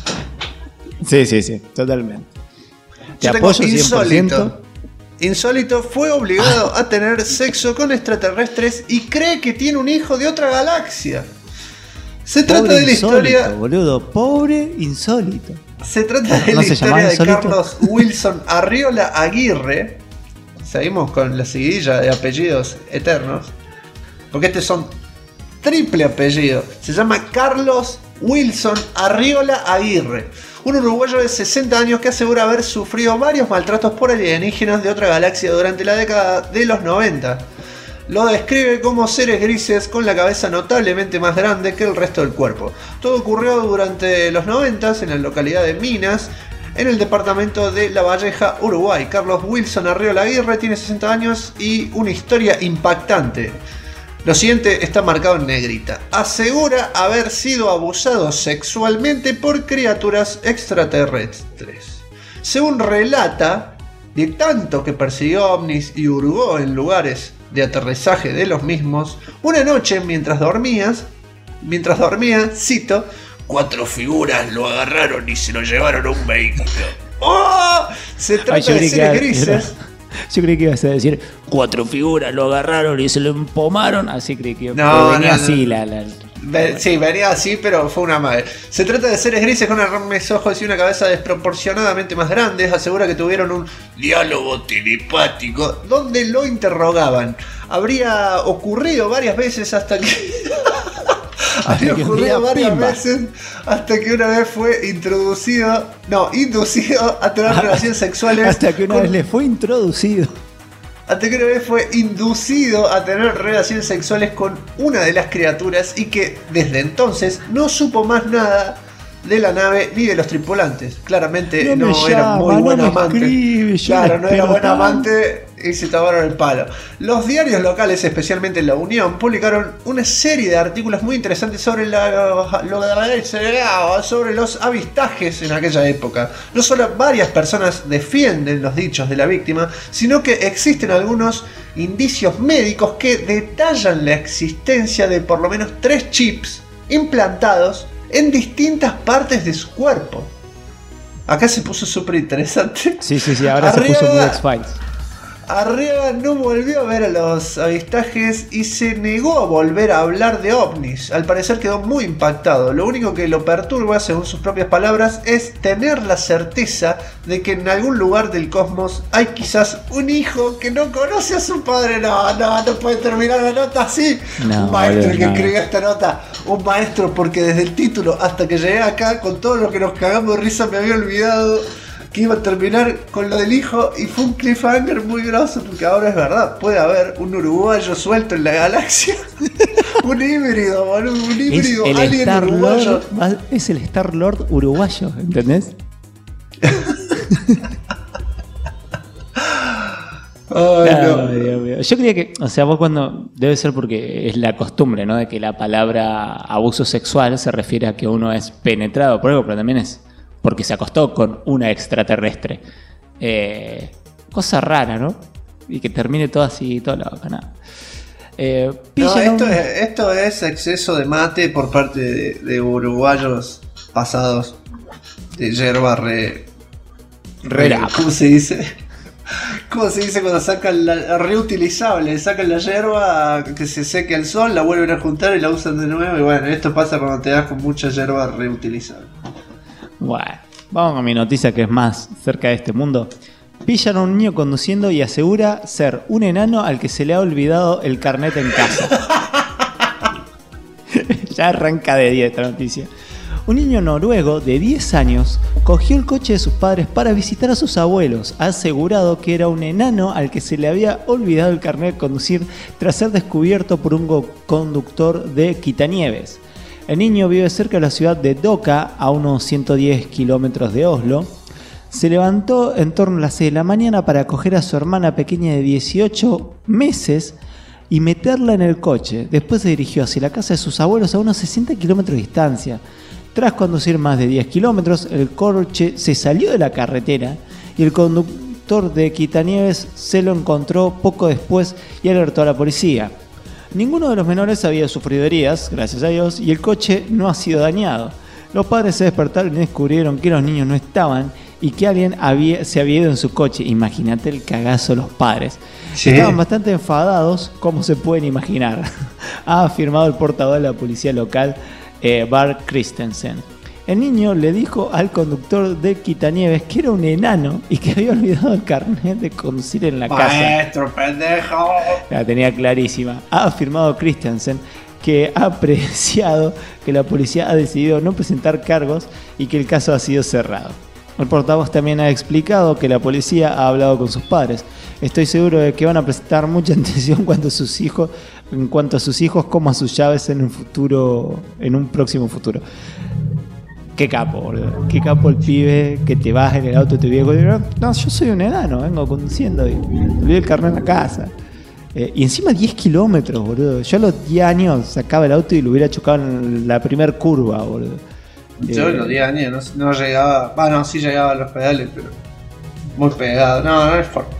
Sí, totalmente. Te Yo apoyo tengo 100%. Insólito fue obligado a tener sexo con extraterrestres y cree que tiene un hijo de otra galaxia. Se trata de la historia. Boludo, pobre insólito. Se trata de la historia de Carlos Wilson Arriola Aguirre. Seguimos con la seguidilla de apellidos eternos. Porque estos son triple apellido. Se llama Carlos Wilson Arriola Aguirre. Un uruguayo de 60 años que asegura haber sufrido varios maltratos por alienígenas de otra galaxia durante la década de los 90. Lo describe como seres grises con la cabeza notablemente más grande que el resto del cuerpo. Todo ocurrió durante los 90 en la localidad de Minas, en el departamento de La Valleja, Uruguay. Carlos Wilson Arriola Aguirre tiene 60 años y una historia impactante. Lo siguiente está marcado en negrita. Asegura haber sido abusado sexualmente por criaturas extraterrestres. Según relata, de tanto que persiguió ovnis y hurgó en lugares de aterrizaje de los mismos, una noche mientras dormía, cito, 4 figuras lo agarraron y se lo llevaron a un vehículo. ¡Oh! Se trata de seres grises. Yo creí que ibas a decir 4 figuras lo agarraron y se lo empomaron. Así creí que venía así. Sí, venía así, pero fue una madre. Se trata de seres grises con enormes ojos y una cabeza desproporcionadamente más grande. Asegura que tuvieron un diálogo telepático donde lo interrogaban. Habría ocurrido varias veces hasta que... hasta que una vez fue inducido a tener relaciones sexuales. Hasta que una vez le fue introducido. Hasta que una vez fue inducido a tener relaciones sexuales con una de las criaturas y que desde entonces no supo más nada de la nave ni de los tripulantes. Claramente no era muy buen amante. Claro, no era buen amante y se tomaron el palo. Los diarios locales, especialmente La Unión, publicaron una serie de artículos muy interesantes sobre sobre los avistajes en aquella época. No solo varias personas defienden los dichos de la víctima, sino que existen algunos indicios médicos que detallan la existencia de por lo menos 3 chips implantados en distintas partes de su cuerpo. Acá se puso súper interesante. Sí, ahora se puso muy X-Files. Arriaga no volvió a ver a los avistajes y se negó a volver a hablar de ovnis. Al parecer quedó muy impactado. Lo único que lo perturba, según sus propias palabras, es tener la certeza de que en algún lugar del cosmos hay quizás un hijo que no conoce a su padre. No puede terminar la nota así. Un maestro que escribió esta nota. Un maestro, porque desde el título hasta que llegué acá, con todo lo que nos cagamos de risa, me había olvidado que iba a terminar con lo del hijo y fue un cliffhanger muy grosso porque ahora es verdad, puede haber un uruguayo suelto en la galaxia. Un híbrido, boludo, un híbrido alien uruguayo. Es el Star-Lord uruguayo, ¿entendés? No, Dios mío. Yo creía que, o sea, vos cuando, debe ser porque es la costumbre, ¿no? De que la palabra abuso sexual se refiere a que uno es penetrado por algo, pero también es porque se acostó con una extraterrestre. Cosa rara, ¿no? Y que termine todo así, todo loco, nada. Esto es exceso de mate por parte de uruguayos pasados de yerba ¿cómo se dice? ¿Cómo se dice cuando sacan la reutilizable? Sacan la yerba que se seque al sol, la vuelven a juntar y la usan de nuevo. Y bueno, esto pasa cuando te das con mucha yerba reutilizable. Bueno, vamos a mi noticia que es más cerca de este mundo. Pillan a un niño conduciendo y asegura ser un enano al que se le ha olvidado el carnet en casa. Ya arranca de 10 esta noticia. Un niño noruego de 10 años cogió el coche de sus padres para visitar a sus abuelos. Ha asegurado que era un enano al que se le había olvidado el carnet de conducir tras ser descubierto por un conductor de Quitanieves. El niño vive cerca de la ciudad de Doka, a unos 110 kilómetros de Oslo. Se levantó en torno a las 6 de la mañana para acoger a su hermana pequeña de 18 meses y meterla en el coche. Después se dirigió hacia la casa de sus abuelos a unos 60 kilómetros de distancia. Tras conducir más de 10 kilómetros, el coche se salió de la carretera y el conductor de Quitanieves se lo encontró poco después y alertó a la policía. Ninguno de los menores había sufrido heridas, gracias a Dios, y el coche no ha sido dañado. Los padres se despertaron y descubrieron que los niños no estaban y que alguien se había ido en su coche. Imagínate el cagazo de los padres. ¿Sí? Estaban bastante enfadados, como se pueden imaginar, ha afirmado el portavoz de la policía local, Bart Christensen. El niño le dijo al conductor de Quitanieves que era un enano y que había olvidado el carnet de conducir en la casa. ¡Maestro, pendejo! La tenía clarísima. Ha afirmado Christensen que ha apreciado que la policía ha decidido no presentar cargos y que el caso ha sido cerrado. El portavoz también ha explicado que la policía ha hablado con sus padres. Estoy seguro de que van a prestar mucha atención en cuanto a sus hijos como a sus llaves en un próximo futuro. Qué capo, boludo. Qué capo el pibe que te baja en el auto de tu viejo y dice, no, yo soy un enano, vengo conduciendo y olvidé el carnet en la casa. Y encima 10 kilómetros, boludo. Yo a los 10 años sacaba el auto y lo hubiera chocado en la primer curva, boludo. Yo a los 10 años no llegaba. No, sí llegaba a los pedales, pero muy pegado. No es forma.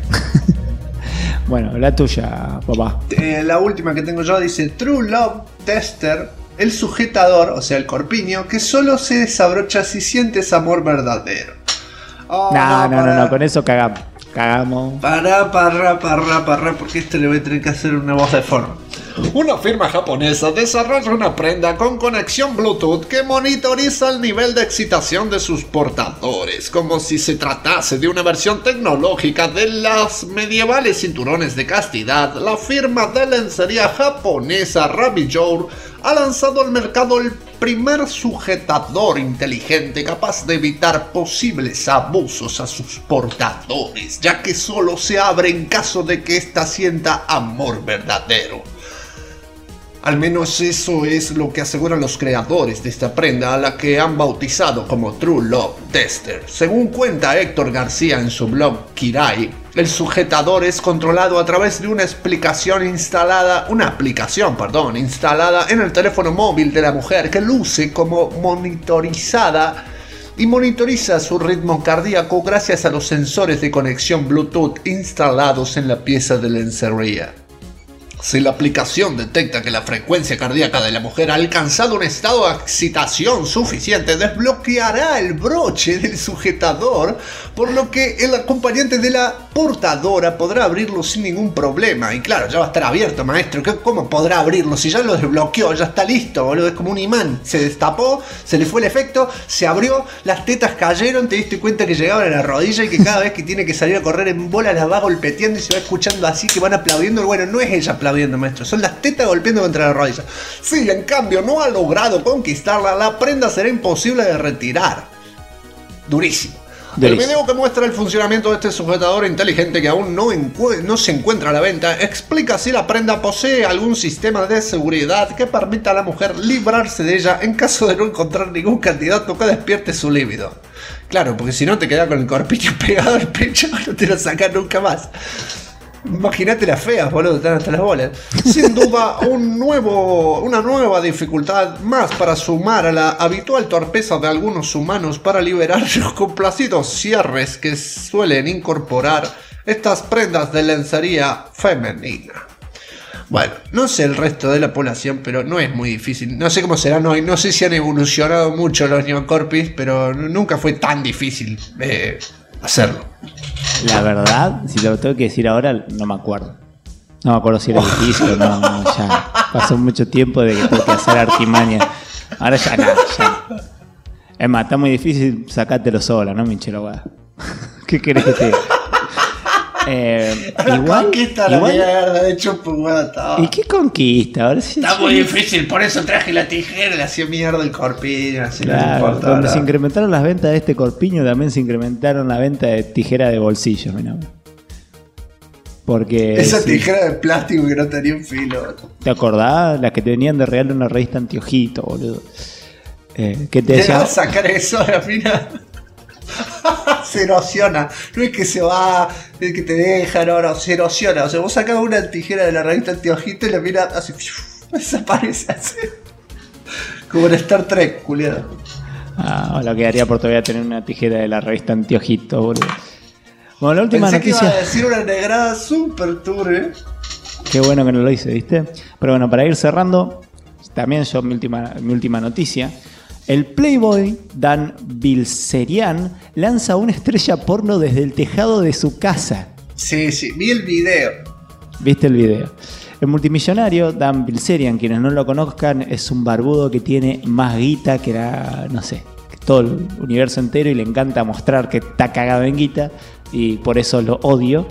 Bueno, la tuya, papá. La última que tengo yo dice True Love Tester, el sujetador, o sea el corpiño, que solo se desabrocha si sientes amor verdadero. Oh, no, con eso cagamos. Pará, porque esto le voy a tener que hacer una voz de forma. Una firma japonesa desarrolla una prenda con conexión Bluetooth que monitoriza el nivel de excitación de sus portadores, como si se tratase de una versión tecnológica de los medievales cinturones de castidad. La firma de lencería japonesa Rabbit Jour ha lanzado al mercado el primer sujetador inteligente capaz de evitar posibles abusos a sus portadores, ya que solo se abre en caso de que ésta sienta amor verdadero. Al menos eso es lo que aseguran los creadores de esta prenda, a la que han bautizado como True Love Tester. Según cuenta Héctor García en su blog Kirai, el sujetador es controlado a través de una aplicación instalada en el teléfono móvil de la mujer, que luce como monitorizada y monitoriza su ritmo cardíaco gracias a los sensores de conexión Bluetooth instalados en la pieza de lencería. Si la aplicación detecta que la frecuencia cardíaca de la mujer ha alcanzado un estado de excitación suficiente, desbloqueará el broche del sujetador, por lo que el acompañante de la portadora podrá abrirlo sin ningún problema. Y claro, ya va a estar abierto, maestro. ¿Cómo podrá abrirlo? Si ya lo desbloqueó, ya está listo, boludo. Es como un imán. Se destapó, se le fue el efecto, se abrió, las tetas cayeron, te diste cuenta que llegaban a la rodilla y que cada vez que tiene que salir a correr en bola la va golpeteando y se va escuchando así que van aplaudiendo. Bueno, no es ella aplaudiendo, maestro, son las tetas golpeando contra la rodilla. Si en cambio no ha logrado conquistarla, la prenda será imposible de retirar. Durísimo. El video que muestra el funcionamiento de este sujetador inteligente, que aún no se encuentra a la venta, explica si la prenda posee algún sistema de seguridad que permita a la mujer librarse de ella en caso de no encontrar ningún candidato que despierte su líbido. Claro, porque si no te quedas con el corpiño pegado al pecho y no te lo sacas nunca más. Imagínate las feas, boludo, están hasta las bolas. Sin duda, una nueva dificultad más para sumar a la habitual torpeza de algunos humanos para liberar los complacidos cierres que suelen incorporar estas prendas de lencería femenina. Bueno, no sé el resto de la población, pero no es muy difícil. No sé cómo serán hoy, no sé si han evolucionado mucho los neocorpis, pero nunca fue tan difícil hacerlo. La verdad, si lo tengo que decir ahora, no me acuerdo. No me acuerdo si era difícil o no, ya pasó mucho tiempo de que tengo que hacer artimaña. Ahora ya nada, ya. Es más, está muy difícil, sacátelo sola, no me hinche la hueá. ¿Qué querés que te diga? Igual, Conquista la mierda, de hecho, pues bueno, ¿y qué conquista? Ahora sí, está muy difícil, por eso traje la tijera, le hacía mierda el corpiño, así no claro, importa. cuando se incrementaron las ventas de este corpiño, también se incrementaron la venta de tijera de bolsillo, mirá. Porque esa tijera de plástico que no tenía un filo. ¿Te acordás? Las que te venían de regalo en una revista Antiojito, boludo. Que te decía... a sacar eso a la mina. Se erosiona. No es que se va, es que te deja, no, se erosiona. O sea, vos sacás una tijera de la revista Antiojito y la mina hace... desaparece así. Como en Star Trek, culiado. Lo quedaría por todavía tener una tijera de la revista Antiojito, boludo. Bueno, la última Pensé noticia... que iba a decir una negrada super tour, Qué bueno que no lo hice, ¿viste? Pero bueno, para ir cerrando, también yo mi última noticia. El Playboy Dan Bilzerian lanza una estrella porno desde el tejado de su casa. Sí, vi el video. ¿Viste el video? El multimillonario Dan Bilzerian, quienes no lo conozcan, es un barbudo que tiene más guita que todo el universo entero, y le encanta mostrar que está cagado en guita, y por eso lo odio.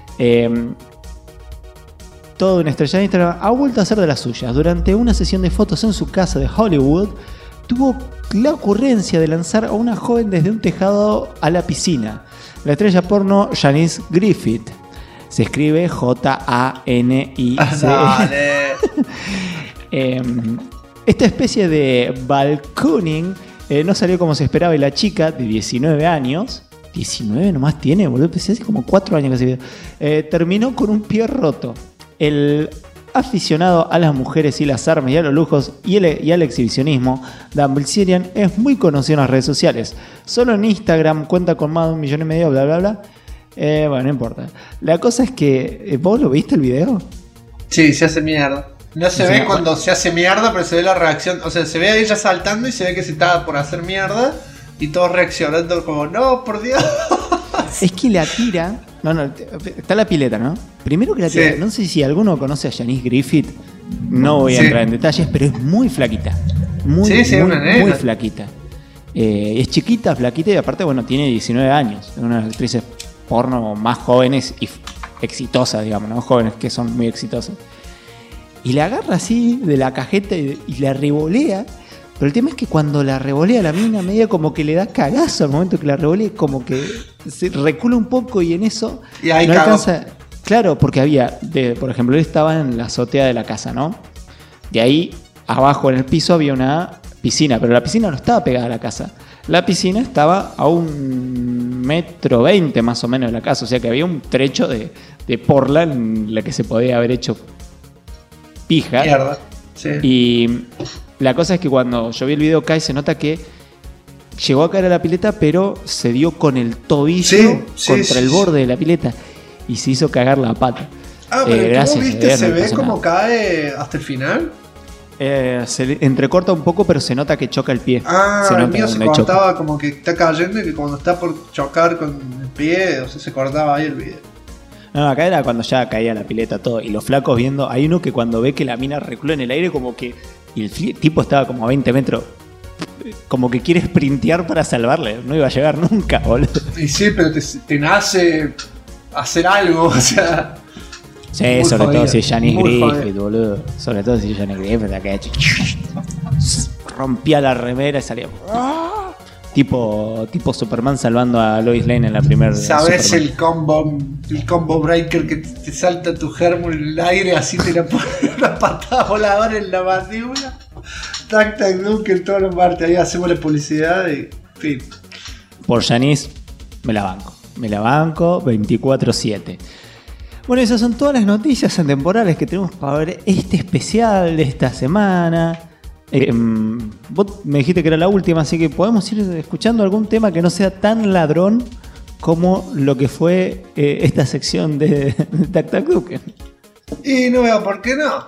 Todo una estrella de Instagram ha vuelto a hacer de las suyas. Durante una sesión de fotos en su casa de Hollywood, tuvo la ocurrencia de lanzar a una joven desde un tejado a la piscina. La estrella porno Janice Griffith. Se escribe Janice. Esta especie de balconing no salió como se esperaba, y la chica de 19 años... 19 nomás tiene, boludo. Pensé hace como 4 años que se vio. Terminó con un pie roto. El aficionado a las mujeres y las armas y a los lujos y al exhibicionismo, Dan Bilzerian es muy conocido en las redes sociales. Solo en Instagram cuenta con más de 1,5 millones, bla bla bla. Bueno, no importa. La cosa es que... ¿Vos lo viste el video? Sí, se hace mierda. No se ve cuando se hace mierda, pero se ve la reacción. O sea, se ve a ella saltando y se ve que se estaba por hacer mierda. Y todos reaccionando como, no, por Dios. Es que la tira... No, está la pileta, ¿no? Primero que la tira... Sí. No sé si alguno conoce a Janice Griffith. No voy a entrar en detalles, pero es muy flaquita. Muy flaquita. Es chiquita, flaquita, y aparte, bueno, tiene 19 años. Es una de las actrices porno más jóvenes y exitosas, digamos, ¿no? Jóvenes que son muy exitosas. Y la agarra así de la cajeta y la revolea. Pero el tema es que cuando la revolea la mina, media como que le da cagazo al momento que la revolea, como que se recula un poco, y en eso y ahí no alcanza. Claro, porque había, por ejemplo, él estaba en la azotea de la casa, ¿no? De ahí abajo en el piso había una piscina, pero la piscina no estaba pegada a la casa. La piscina estaba a 1,20 metros más o menos de la casa, o sea que había un trecho de porla en la que se podía haber hecho pija. Mierda. Sí. Y la cosa es que cuando yo vi el video se nota que llegó a caer a la pileta, pero se dio con el tobillo contra el borde de la pileta y se hizo cagar la pata. Pero gracias, ¿tú viste? ¿Se ve cómo cae hasta el final? Se entrecorta un poco, pero se nota que choca el pie. El mío se cortaba como que está cayendo, y que cuando está por chocar con el pie, o sea, se cortaba ahí el video. No, acá era cuando ya caía la pileta todo, y los flacos viendo. Hay uno que cuando ve que la mina recula en el aire, como que... Y el tipo estaba como a 20 metros. Como que quiere sprintear para salvarle. No iba a llegar nunca, boludo. Y sí, pero te nace hacer algo, o sea... Sí, sobre todo si es Janice Griffith, boludo. Sobre todo si es Janice Griffith, acá rompía la remera y salía... Tipo Superman salvando a Lois Lane en la primera. ¿Sabes el combo breaker que te salta tu germo en el aire, así te la pone una patada voladora en la mandíbula? Tac, tac, Duke, todos los martes, ahí hacemos la publicidad y fin. Por Janice, me la banco 24/7. Bueno, esas son todas las noticias atemporales que tenemos para ver este especial de esta semana. Vos me dijiste que era la última, así que podemos ir escuchando algún tema que no sea tan ladrón como lo que fue esta sección de Tac Tac Duke. Y no veo por qué no.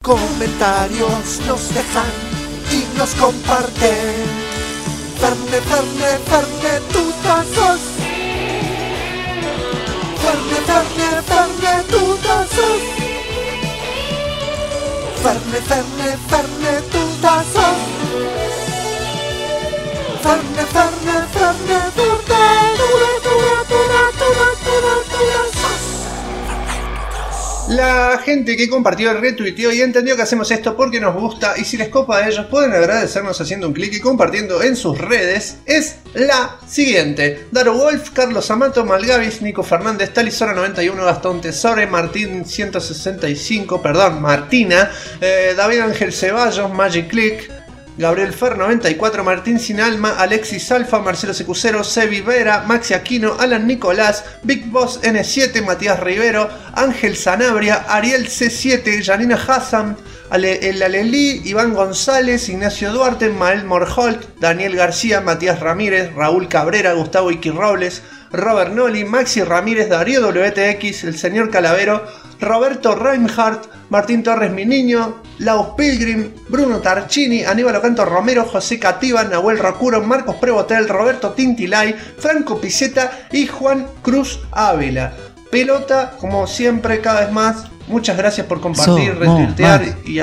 comentarios nos dejan y nos comparten. Ferne, Ferne, Ferne, tutazos. Ferne, Ferne, Ferne, tutazos. Ferne, Ferne, Ferne, tutazos. Ferne, Ferne, Ferne, La gente que compartió el retuiteó y entendió que hacemos esto porque nos gusta, y si les copa a ellos pueden agradecernos haciendo un clic y compartiendo en sus redes, es la siguiente: Daro Wolf, Carlos Amato, Malgavis, Nico Fernández, Talisora 91, Gastón Tesore, Martín 165, perdón, Martina, David Ángel Ceballos, Magic Click, Gabriel Fer 94, Martín Sin Alma, Alexis Alfa, Marcelo Secucero, Sebi Vera, Maxi Aquino, Alan Nicolás, Big Boss N7, Matías Rivero, Ángel Sanabria, Ariel C7, Janina Hassan, el Alelí, Iván González, Ignacio Duarte, Mael Morholt, Daniel García, Matías Ramírez, Raúl Cabrera, Gustavo Iki Robles, Robert Noli, Maxi Ramírez, Darío WTX, el señor Calavero, Roberto Reinhardt, Martín Torres Mi Niño, Laos Pilgrim, Bruno Tarchini, Aníbal Ocanto Romero, José Cativa, Nahuel Rocuro, Marcos Prebotel, Roberto Tintilay, Franco Piceta y Juan Cruz Ávila. Pelota, como siempre, cada vez más. Muchas gracias por compartir, retuitear y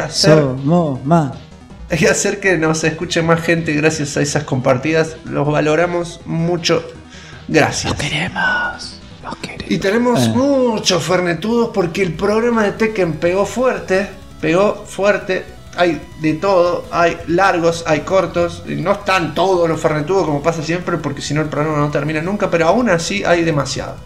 hacer que nos escuche más gente gracias a esas compartidas. Los valoramos mucho. Gracias. Los queremos. Y tenemos muchos fernetudos porque el programa de Tekken pegó fuerte. Hay de todo, hay largos, hay cortos. No están todos los fernetudos como pasa siempre porque si no el programa no termina nunca, pero aún así hay demasiado.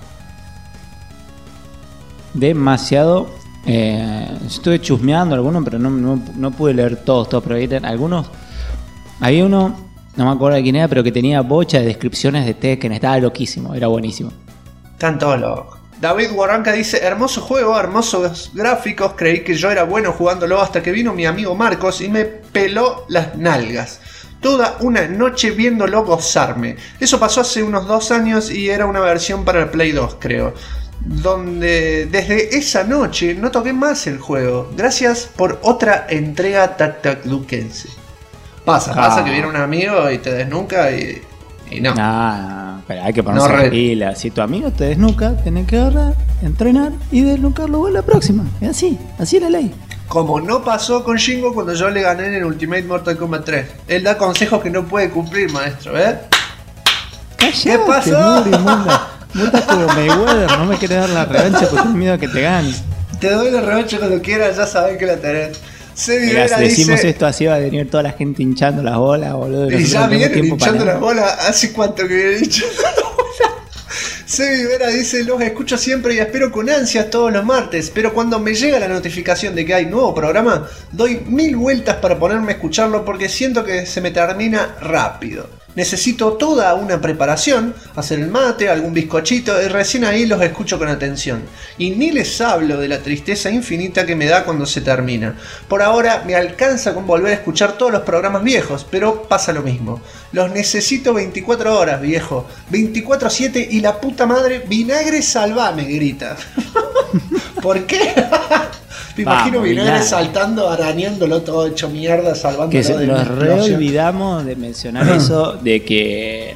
Demasiado. Estuve chusmeando algunos, pero no pude leer todos, pero ahí algunos. Hay uno, no me acuerdo de quién era, pero que tenía bocha de descripciones de Tekken. Estaba loquísimo, era buenísimo. Están todos locos. David Guaranca dice: hermoso juego, hermosos gráficos. Creí que yo era bueno jugándolo hasta que vino mi amigo Marcos y me peló las nalgas. Toda una noche viéndolo gozarme. Eso pasó hace unos 2 años y era una versión para el Play 2, creo. Donde desde esa noche no toqué más el juego. Gracias por otra entrega tactaluquense. Pasa que viene un amigo y te desnuca y no. No, pero hay que ponerse en pila. Si tu amigo te desnuca, tenés que agarrar, entrenar y desnucarlo vos la próxima. Es así es la ley. Como no pasó con Shingo cuando yo le gané en el Ultimate Mortal Kombat 3. Él da consejos que no puede cumplir, maestro, ¿eh? Callate, ¿qué pasó? Muta como Mayweather, no me querés dar la revancha porque tengo miedo a que te gane. Te doy la revancha cuando quieras, ya sabés que la tenés. Mira, si decimos esto así va a venir toda la gente hinchando las bolas, boludo. Y ya vienen hinchando las bolas. ¿Hace cuánto que vienen hinchando las bolas? Sebi Vera dice: los escucho siempre y espero con ansias todos los martes, pero cuando me llega la notificación de que hay nuevo programa, doy 1000 vueltas para ponerme a escucharlo porque siento que se me termina rápido. Necesito toda una preparación, hacer el mate, algún bizcochito, y recién ahí los escucho con atención. Y ni les hablo de la tristeza infinita que me da cuando se termina. Por ahora me alcanza con volver a escuchar todos los programas viejos, pero pasa lo mismo. Los necesito 24 horas, viejo. 24/7 y la puta madre, vinagre salvame, grita. ¿Por qué? Me imagino vinagre saltando, arañándolo todo hecho mierda, salvándolo que de nos olvidamos de mencionar eso de que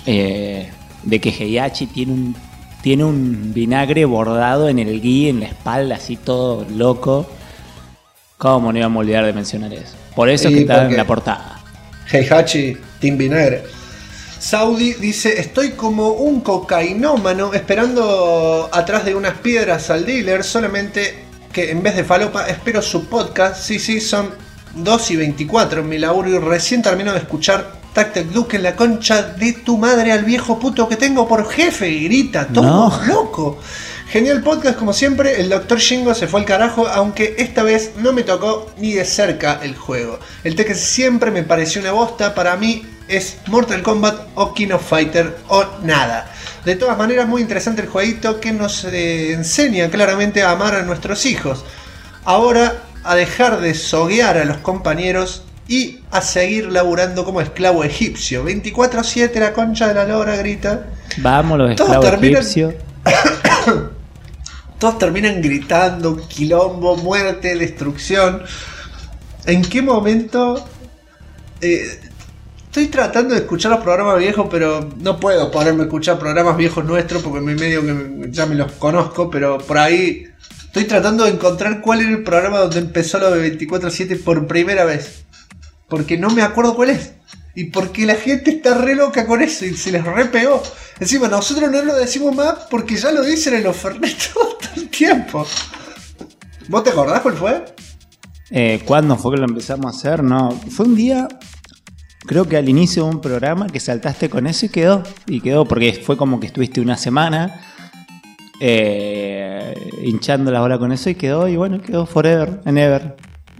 Heihachi tiene un vinagre bordado en el gui, en la espalda, así todo loco. ¿Cómo no íbamos a olvidar de mencionar eso? Por eso es que está en la portada. Heihachi, Team Vinagre. Saudi dice: estoy como un cocainómano esperando atrás de unas piedras al dealer, solamente que en vez de falopa espero su podcast. Sí, son 2:24 en mi laburo y recién termino de escuchar Tactac en la concha de tu madre al viejo puto que tengo por jefe, grita todo loco. Genial podcast como siempre. El Dr. Shingo se fue al carajo, aunque esta vez no me tocó ni de cerca el juego. El Tekken siempre me pareció una bosta. Para mí es Mortal Kombat o King of Fighter o nada. De todas maneras, muy interesante el jueguito que nos enseña claramente a amar a nuestros hijos. Ahora a dejar de soguear a los compañeros y a seguir laburando como esclavo egipcio. 24/7 la concha de la lora, grita. Vamos los esclavos egipcios. Todos terminan gritando, quilombo, muerte, destrucción. ¿En qué momento? Estoy tratando de escuchar los programas viejos, pero no puedo ponerme a escuchar programas viejos nuestros porque me medio que ya me los conozco, pero por ahí estoy tratando de encontrar cuál era el programa donde empezó lo de 24/7 por primera vez. Porque no me acuerdo cuál es. Y porque la gente está re loca con eso y se les re pegó. Encima nosotros no lo decimos más porque ya lo dicen en los Fernet todo el tiempo. ¿Vos te acordás cuál fue? ¿Cuándo fue que lo empezamos a hacer? No, fue un día, creo que al inicio de un programa que saltaste con eso y quedó. Y quedó porque fue como que estuviste una semana hinchando la bola con eso y quedó. Y bueno, quedó forever and ever.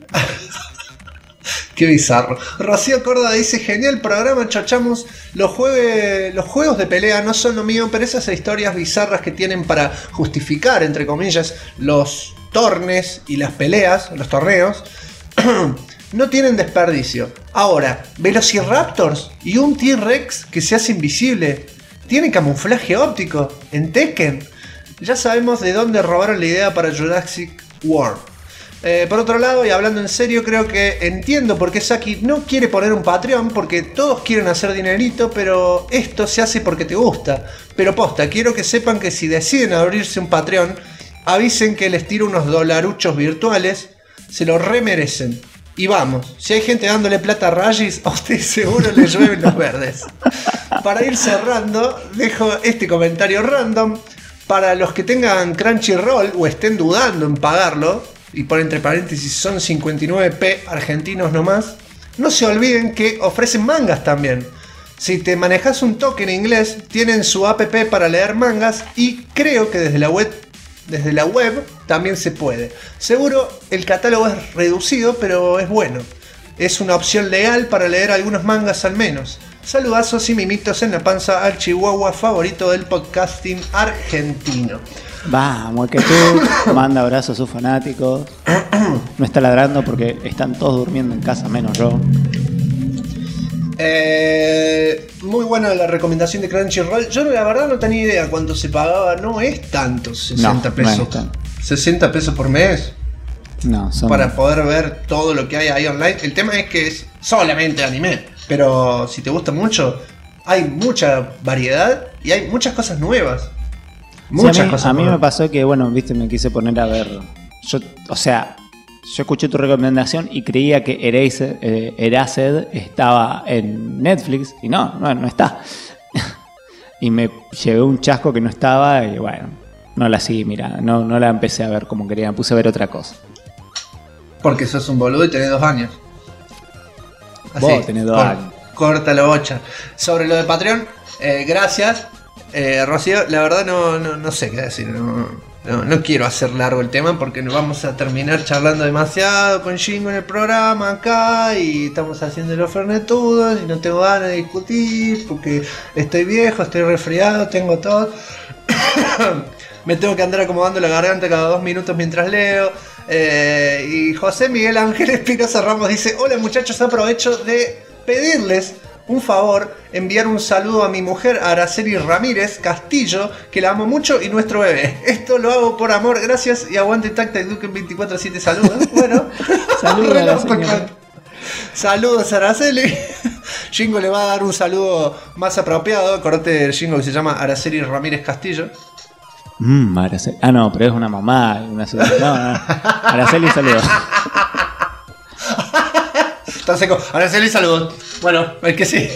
Qué bizarro. Rocío Córdoba dice: genial programa, chochamos. Los juegos de pelea no son lo mío, pero esas historias bizarras que tienen para justificar, entre comillas, los tornes y las peleas, los torneos, no tienen desperdicio. Ahora, Velociraptors y un T-Rex que se hace invisible, tiene camuflaje óptico en Tekken. Ya sabemos de dónde robaron la idea para Jurassic World. Por otro lado, y hablando en serio, creo que entiendo por qué Saki no quiere poner un Patreon, porque todos quieren hacer dinerito, pero esto se hace porque te gusta. Pero posta, quiero que sepan que si deciden abrirse un Patreon, avisen que les tiro unos dolaruchos virtuales, se lo remerecen. Y vamos, si hay gente dándole plata a Rayis, a ustedes seguro les llueven los verdes. Para ir cerrando, dejo este comentario random. Para los que tengan Crunchyroll o estén dudando en pagarlo, y por entre paréntesis son 59p argentinos nomás, no se olviden que ofrecen mangas también. Si te manejas un toque en inglés, tienen su app para leer mangas y creo que desde la web también se puede. Seguro el catálogo es reducido, pero es bueno. Es una opción legal para leer algunos mangas al menos. Saludazos y mimitos en la panza al chihuahua favorito del podcasting argentino. Vamos, que tú manda abrazos a sus fanáticos. No está ladrando porque están todos durmiendo en casa, menos yo. Muy buena la recomendación de Crunchyroll. Yo la verdad no tenía idea cuánto se pagaba. No es tanto, 60 pesos. No es tanto. 60 pesos por mes. No, son... Para poder ver todo lo que hay ahí online. El tema es que es solamente anime. Pero si te gusta mucho, hay mucha variedad y hay muchas cosas nuevas. Muchas cosas. A mí me pasó que, bueno, viste, me quise poner a ver. Yo escuché tu recomendación y creía que Erased estaba en Netflix y no está. Y me llevé un chasco que no estaba y bueno, no la seguí mirando, no la empecé a ver como quería, me puse a ver otra cosa. Porque sos un boludo y tenés 2 años. Así, vos tenés 2 años. Córtalo, bocha. Sobre lo de Patreon, gracias. Rocío, la verdad no sé qué decir. No quiero hacer largo el tema porque nos vamos a terminar charlando demasiado con Jingo en el programa acá y estamos haciendo los fernetudos y no tengo ganas de discutir porque estoy viejo, estoy resfriado, tengo tos. Me tengo que andar acomodando la garganta cada 2 minutos mientras leo. Y José Miguel Ángel Espinosa Ramos dice: hola muchachos, aprovecho de pedirles un favor, enviar un saludo a mi mujer Araceli Ramírez Castillo, que la amo mucho, y nuestro bebé. Esto lo hago por amor, gracias y aguante Tacta y Duque 24/7. Saludos. Bueno, saludos a Araceli. Jingo le va a dar un saludo más apropiado. Acordate del Jingo que se llama Araceli Ramírez Castillo. Araceli. Ah, no, pero es una mamá. No. Araceli, saludos. Está seco. Araceli, saludos. Bueno, el que sí.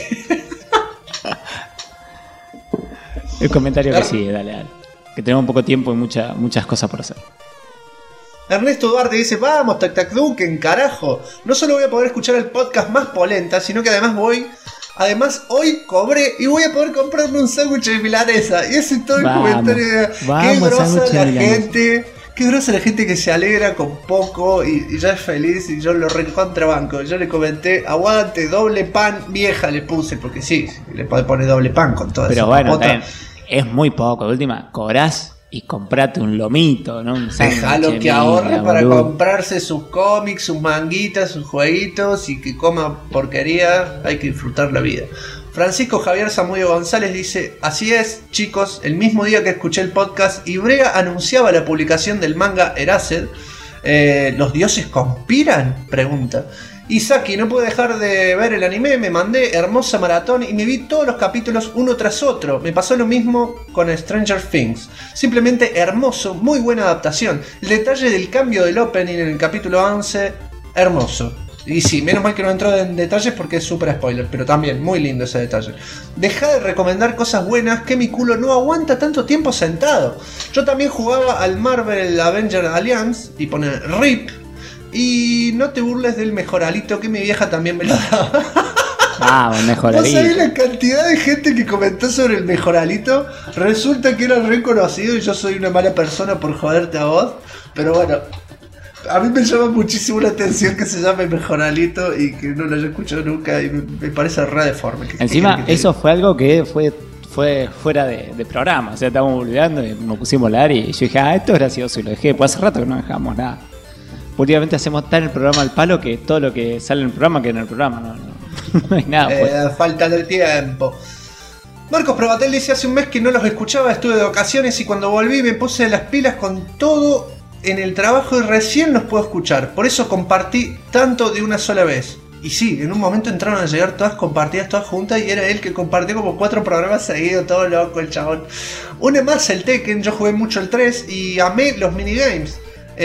El comentario que sigue, dale. Que tenemos poco tiempo y muchas cosas por hacer. Ernesto Duarte dice: vamos, Tac Duque, carajo. No solo voy a poder escuchar el podcast más polenta, sino que además hoy cobré y voy a poder comprarme un sándwich de milanesa. Y ese es todo el comentario. Qué grosa la gente. Qué grosa la gente que se alegra con poco y ya es feliz y yo lo recontrabanco. Yo le comenté: aguante, doble pan vieja le puse, porque sí, le podés poner doble pan con todo eso. Pero bueno, es muy poco. De última, cobrás y comprate un lomito, ¿no? Déjalo que ahorre para comprarse sus cómics, sus manguitas, sus jueguitos y que coma porquería. Hay que disfrutar la vida. Francisco Javier Zamudio González dice: así es, chicos, el mismo día que escuché el podcast, Ibrea anunciaba la publicación del manga Erased. ¿Los dioses conspiran? Pregunta. Isaki, no pude dejar de ver el anime, me mandé hermosa maratón y me vi todos los capítulos uno tras otro. Me pasó lo mismo con Stranger Things. Simplemente hermoso, muy buena adaptación. El detalle del cambio del opening en el capítulo 11, hermoso. Y sí, menos mal que no entró en detalles porque es súper spoiler, pero también muy lindo ese detalle. Deja de recomendar cosas buenas, que mi culo no aguanta tanto tiempo sentado. Yo también jugaba al Marvel Avenger Alliance y pone RIP. Y no te burles del mejoralito que mi vieja también me lo daba. Ah, un mejoralito. ¿Vos sabés la cantidad de gente que comentó sobre el mejoralito? Resulta que era reconocido y yo soy una mala persona por joderte a vos. Pero bueno, a mí me llama muchísimo la atención que se llame mejoralito y que no lo haya escuchado nunca y me parece re deforme. Encima, eso fue algo que fue fuera de programa. O sea, estábamos olvidando y nos pusimos a hablar y yo dije, esto es gracioso y lo dejé. Pues hace rato que no dejamos nada. Últimamente hacemos tan el programa al palo que todo lo que sale en el programa queda en el programa. No hay nada. Pues. Falta de tiempo. Marcos Probatel dice: hace un mes que no los escuchaba, estuve de vacaciones y cuando volví me puse las pilas con todo en el trabajo y recién los puedo escuchar. Por eso compartí tanto de una sola vez. Y sí, en un momento entraron a llegar todas compartidas, todas juntas, y era él que compartió como 4 programas seguidos, todo loco el chabón. Une más el Tekken, yo jugué mucho el 3 y amé los minigames.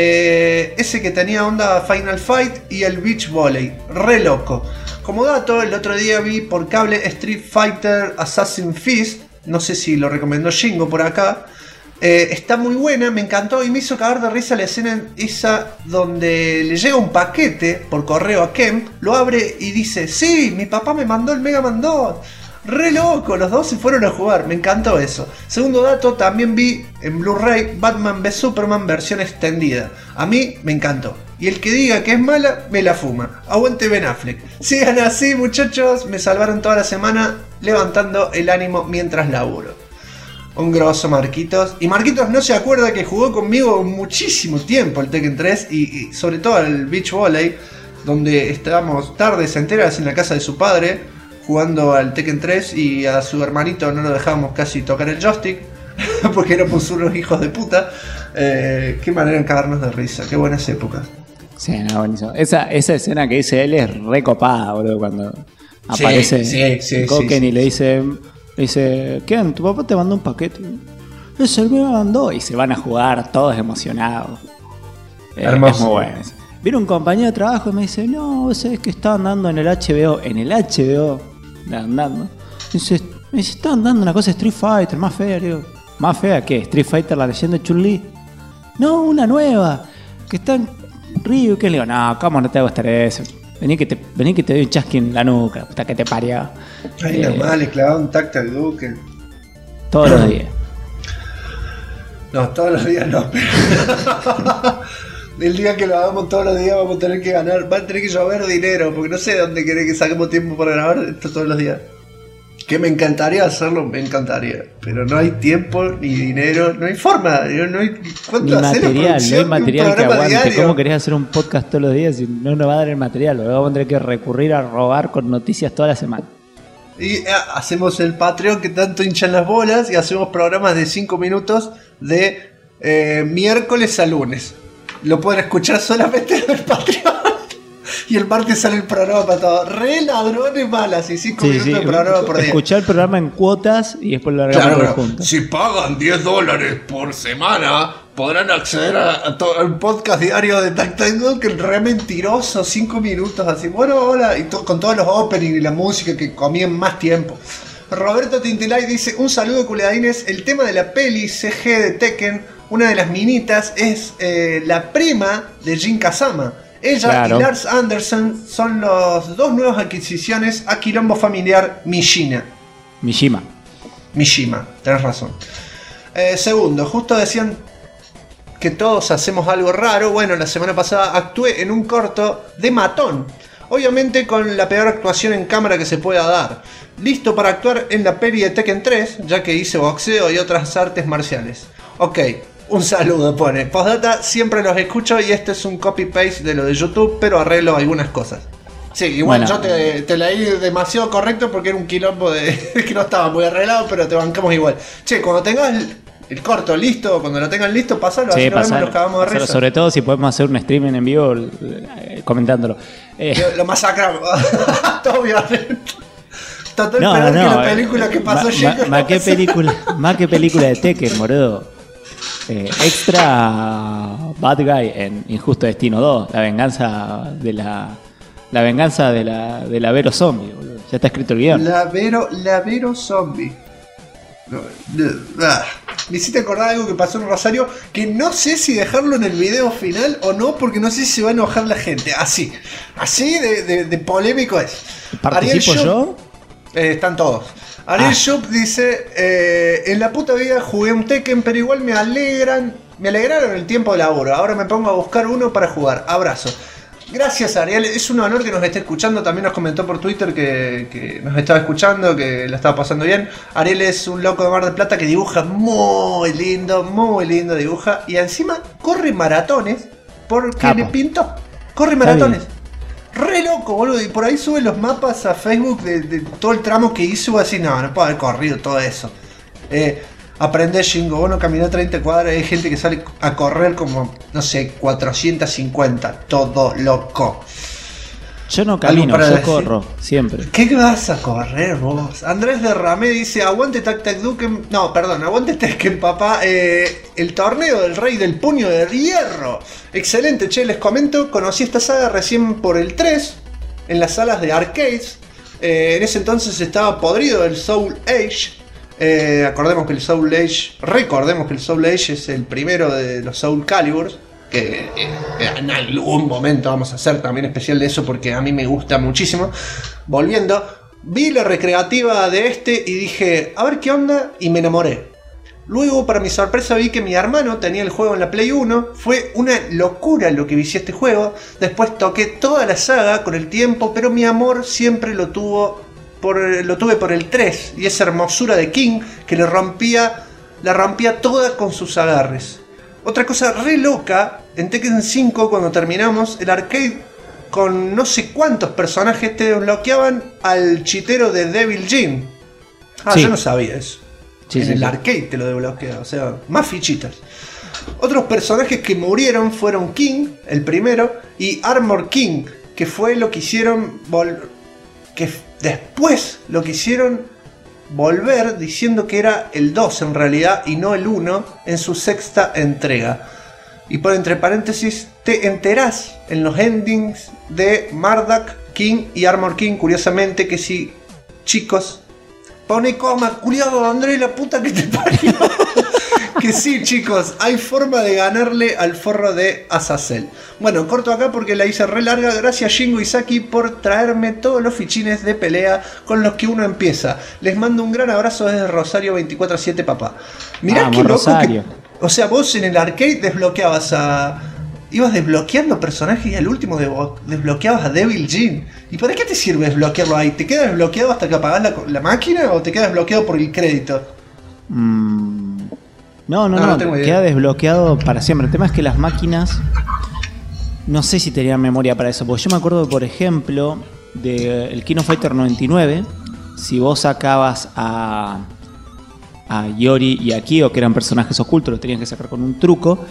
Ese que tenía onda Final Fight y el Beach Volley, re loco. Como dato, el otro día vi por cable Street Fighter Assassin's Fist, no sé si lo recomendó Shingo por acá. Está muy buena, me encantó y me hizo cagar de risa la escena esa donde le llega un paquete por correo a Ken, lo abre y dice: sí, mi papá me mandó el Mega Man 2. Re loco, los dos se fueron a jugar, me encantó eso. Segundo dato, también vi en Blu-ray Batman v Superman versión extendida. A mí me encantó. Y el que diga que es mala, me la fuma. Aguante Ben Affleck. Sigan así, muchachos, me salvaron toda la semana levantando el ánimo mientras laburo. Un grosso Marquitos. Y Marquitos no se acuerda que jugó conmigo muchísimo tiempo el Tekken 3 y sobre todo el Beach Volley, donde estábamos tardes enteras en la casa de su padre jugando al Tekken 3 y a su hermanito no lo dejábamos casi tocar el joystick porque éramos unos hijos de puta. Qué manera de cagarnos de risa, qué buenas épocas. Sí, no, buenísimo. Esa escena que dice él es recopada, boludo, cuando aparece Koken y le dice, Ken, tu papá te mandó un paquete. Ese me mandó. Y se van a jugar todos emocionados. Hermoso. Es muy bueno. Viene un compañero de trabajo y me dice: no, ¿sabes que estaban dando en el HBO? En el HBO, andando. Me dice, estaban dando una cosa de Street Fighter, más fea. Le digo, ¿más fea qué? ¿Street Fighter, la leyenda de Chun-Li? No, una nueva, que está en Ryu. Que le digo, no, ¿cómo no te va a gustar eso? Vení que te doy un chasqui en la nuca, puta que te parió. Ay, normal, le clavaba un tacto al Duque. Todos los días. No, todos los días no. El día que lo hagamos todos los días vamos a tener que ganar, va a tener que llover dinero, porque no sé de dónde querés que saquemos tiempo para grabar esto todos los días. Que me encantaría hacerlo, me encantaría, pero no hay tiempo, ni dinero, no hay forma, no hay cuánto hacer no hay material que aguante. Diario. ¿Cómo querés hacer un podcast todos los días si no nos va a dar el material? Luego vamos a tener que recurrir a robar con noticias toda la semana. Y hacemos el Patreon que tanto hinchan las bolas y hacemos programas de 5 minutos de miércoles a lunes. Lo pueden escuchar solamente en el Patreon. Y el martes sale el programa para todos. Re ladrones malas y 5 minutos de programa por día. Escuchar el programa en cuotas y después lo largamos juntos. Si pagan $10 por semana, podrán acceder a todo el podcast diario de Tactango, que es re mentiroso, 5 minutos así. Bueno, hola, y con todos los openings y la música que comían más tiempo. Roberto Tintilay dice: un saludo, culiadines. El tema de la peli CG de Tekken, una de las minitas, es la prima de Jin Kazama. Ella y Lars Anderson son los dos nuevas adquisiciones a quilombo familiar Mishima, tenés razón. Segundo, justo decían que todos hacemos algo raro. Bueno, la semana pasada actué en un corto de matón. Obviamente con la peor actuación en cámara que se pueda dar. Listo para actuar en la peli de Tekken 3, ya que hice boxeo y otras artes marciales. Ok. Un saludo, pone. Postdata, siempre los escucho y este es un copy-paste de lo de YouTube, pero arreglo algunas cosas. Sí, igual Bueno. yo te leí demasiado correcto porque era un quilombo de que no estaba muy arreglado, pero te bancamos igual. Che, cuando tengas el corto listo, cuando lo tengan listo, pasalo, Sí, así nos vemos, pasalo, los cagamos de pasalo, risa. sobre todo si podemos hacer un streaming en vivo comentándolo. Lo masacramos. Todo violento. Total, No, peor no, que la película que pasó Jingo. Más que película de Tekken, boludo. Extra Bad Guy en Injusto Destino 2, la venganza de la Vero Zombie, boludo. Ya está escrito el guión. La Vero Zombie. Me hiciste acordar algo que pasó en Rosario, que no sé si dejarlo en el video final o no, porque no sé si se va a enojar la gente. Así de polémico es. ¿Participo Ariel yo? Están todos. Ariel Shop dice: en la puta vida jugué un Tekken, pero igual me alegraron el tiempo de laburo. Ahora me pongo a buscar uno para jugar. Abrazo. Gracias, Ariel. Es un honor que nos esté escuchando. También nos comentó por Twitter que nos estaba escuchando, que la estaba pasando bien. Ariel es un loco de Mar del Plata que dibuja muy lindo dibuja. Y encima corre maratones porque Capo. le pintó. Corre maratones. Re loco, boludo. Y por ahí sube los mapas a Facebook de todo el tramo que hizo. Así, no puedo haber corrido todo eso. Aprendés, Jingo. Vos no caminás 30 cuadras. Hay gente que sale a correr como, no sé, 450. Todo loco. Yo no camino, para yo decir? corro, siempre. ¿Qué vas a correr vos? Andrés de Ramé dice: aguante Tac Tac Duken. No, perdón, aguante Tekken, papá. El torneo del Rey del Puño de Hierro. Excelente, che, les comento. Conocí esta saga recién por el 3, en las salas de arcades. En ese entonces estaba podrido el Soul Age. Recordemos que el Soul Age es el primero de los Soul Caliburs. Que en algún momento vamos a hacer también especial de eso porque a mí me gusta muchísimo. Volviendo, vi la recreativa de este y dije, a ver qué onda, y me enamoré. Luego, para mi sorpresa, vi que mi hermano tenía el juego en la Play 1. Fue una locura lo que vicié este juego. Después toqué toda la saga con el tiempo, pero mi amor siempre lo tuve por el 3 y esa hermosura de King que la rompía toda con sus agarres. Otra cosa re loca, en Tekken 5 cuando terminamos el arcade con no sé cuántos personajes te desbloqueaban al chitero de Devil Jin. Sí. Yo no sabía eso. Sí, en sí, el sí. arcade te lo desbloquea, o sea, más fichitas. Otros personajes que murieron fueron King, el primero, y Armor King, que fue lo que hicieron después lo que hicieron volver diciendo que era el 2 en realidad y no el 1 en su sexta entrega. Y por entre paréntesis, te enterás en los endings de Mardak, King y Armor King, curiosamente, que si, chicos, pone coma, culiado, André, la puta que te parió. Que sí, chicos, hay forma de ganarle al forro de Azazel. Bueno, corto acá porque la hice re larga. Gracias, Jingo y Saki, por traerme todos los fichines de pelea con los que uno empieza. Les mando un gran abrazo desde Rosario 24/7, papá. Mirá Vamos, qué loco Rosario. o sea, vos en el arcade desbloqueabas ibas desbloqueando personajes y al último desbloqueabas a Devil Jin. ¿Y para qué te sirve desbloquearlo ahí? ¿Te queda desbloqueado hasta que apagás la máquina o te queda desbloqueado por el crédito? No, tengo idea. queda desbloqueado para siempre. El tema es que las máquinas, no sé si tenían memoria para eso, porque yo me acuerdo, por ejemplo, del King of Fighter 99, si vos sacabas a Yori y a Kyo, que eran personajes ocultos, los tenías que sacar con un truco,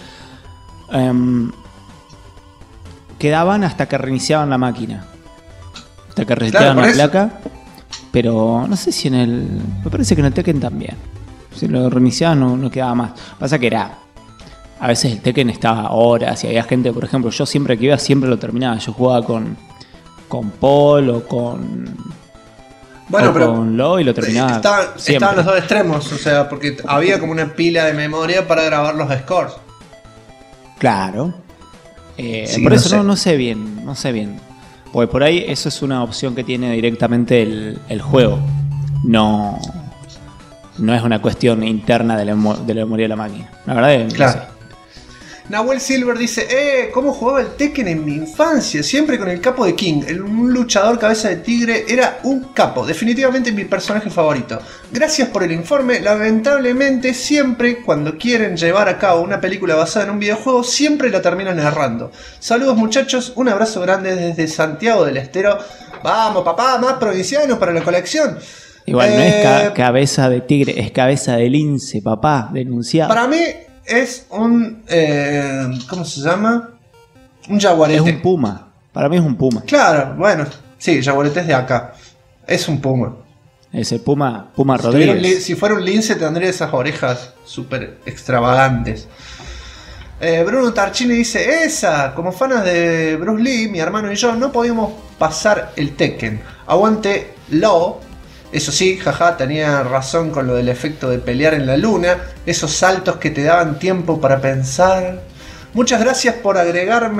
quedaban hasta que reiniciaban la máquina, hasta que reseteaban por la eso. placa, pero no sé si me parece que en el Tekken también. Si lo reiniciaban no quedaba más. Pasa que a veces el Tekken estaba horas y había gente, por ejemplo, yo siempre que iba siempre lo terminaba. Yo jugaba con Paul o con Lo y lo terminaba siempre. Estaban los dos extremos, o sea, porque había como una pila de memoria para grabar los scores. Claro. Sí, por no eso sé. no sé bien. Porque por ahí eso es una opción que tiene directamente el juego. No es una cuestión interna de la memoria de la máquina. La verdad es que Claro. no sé. Nahuel Silver dice, ¿cómo jugaba el Tekken en mi infancia? Siempre con el capo de King, un luchador cabeza de tigre, era un capo, definitivamente mi personaje favorito. Gracias por el informe, lamentablemente siempre cuando quieren llevar a cabo una película basada en un videojuego, siempre la terminan errando. Saludos muchachos, un abrazo grande desde Santiago del Estero. Vamos papá, más provincianos para la colección. Igual no es cabeza de tigre, es cabeza de lince, papá, denunciado. Para mí es un... ¿cómo se llama? Un jaguarete. Es un puma. Para mí es un puma. Claro, bueno. Sí, jaguarete es de acá. Es un puma. Es el puma Rodríguez. Si fuera un lince tendría esas orejas súper extravagantes. Bruno Tarchini dice, como fanas de Bruce Lee, mi hermano y yo no podíamos pasar el Tekken. Aguante Law. Eso sí, jaja, tenía razón con lo del efecto de pelear en la luna, esos saltos que te daban tiempo para pensar. Muchas gracias por agregar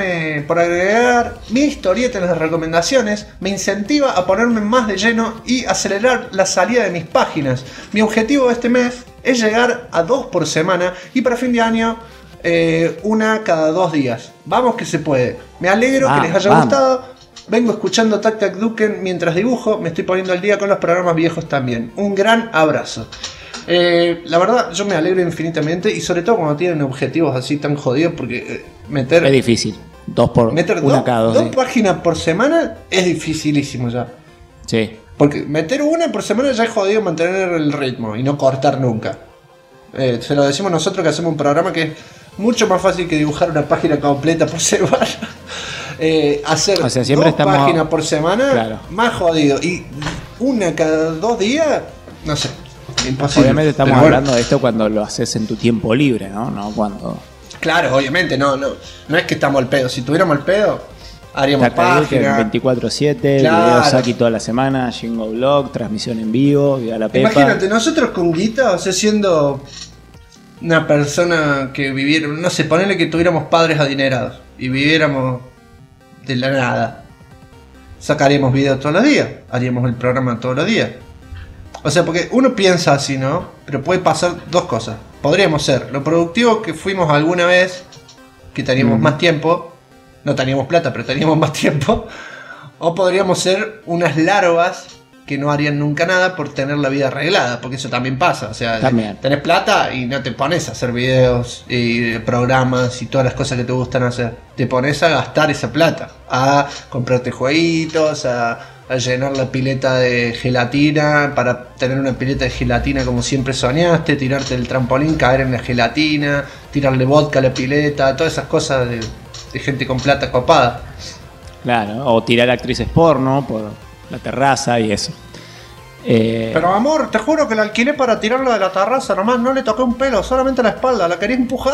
mi historieta en las recomendaciones, me incentiva a ponerme más de lleno y acelerar la salida de mis páginas. Mi objetivo de este mes es llegar a 2 por semana y para fin de año una cada 2 días. Vamos que se puede. Me alegro que les haya gustado. Vengo escuchando Tac Tac Duken mientras dibujo, me estoy poniendo al día con los programas viejos también. Un gran abrazo. La verdad, yo me alegro infinitamente y sobre todo cuando tienen objetivos así tan jodidos porque meter... Es difícil. 2 por una cada 2 días. 2 páginas por semana es dificilísimo ya. Sí. Porque meter una por semana ya es jodido mantener el ritmo y no cortar nunca. Se lo decimos nosotros que hacemos un programa que es mucho más fácil que dibujar una página completa por semana. Hacer 2 páginas por semana, claro, más jodido. Y una cada 2 días, no sé, imposible. Obviamente estamos hablando de esto cuando lo haces en tu tiempo libre, ¿no? No cuando... Claro, obviamente, no es que estamos al pedo. Si tuviéramos al pedo, haríamos páginas 24/7, claro, videos aquí toda la semana, Jingo Blog, transmisión en vivo, Viva la Pepa. Imagínate, nosotros con guita, o sea, siendo una persona que viviera, no sé, ponele que tuviéramos padres adinerados y viviéramos de la nada, sacaríamos videos todos los días, haríamos el programa todos los días. O sea, porque uno piensa así, ¿no? Pero puede pasar 2 cosas. Podríamos ser lo productivo que fuimos alguna vez, que teníamos más tiempo, no teníamos plata, pero teníamos más tiempo. O podríamos ser unas larvas que no harían nunca nada por tener la vida arreglada, porque eso también pasa. O sea, tenés plata y no te pones a hacer videos y programas y todas las cosas que te gustan hacer. Te pones a gastar esa plata, a comprarte jueguitos, a llenar la pileta de gelatina para tener una pileta de gelatina como siempre soñaste, tirarte del trampolín, caer en la gelatina, tirarle vodka a la pileta, todas esas cosas de gente con plata copada. Claro, o tirar actrices porno por la terraza y eso. Pero amor, te juro que la alquilé para tirarla de la terraza, nomás no le toqué un pelo, solamente la espalda, la quería empujar.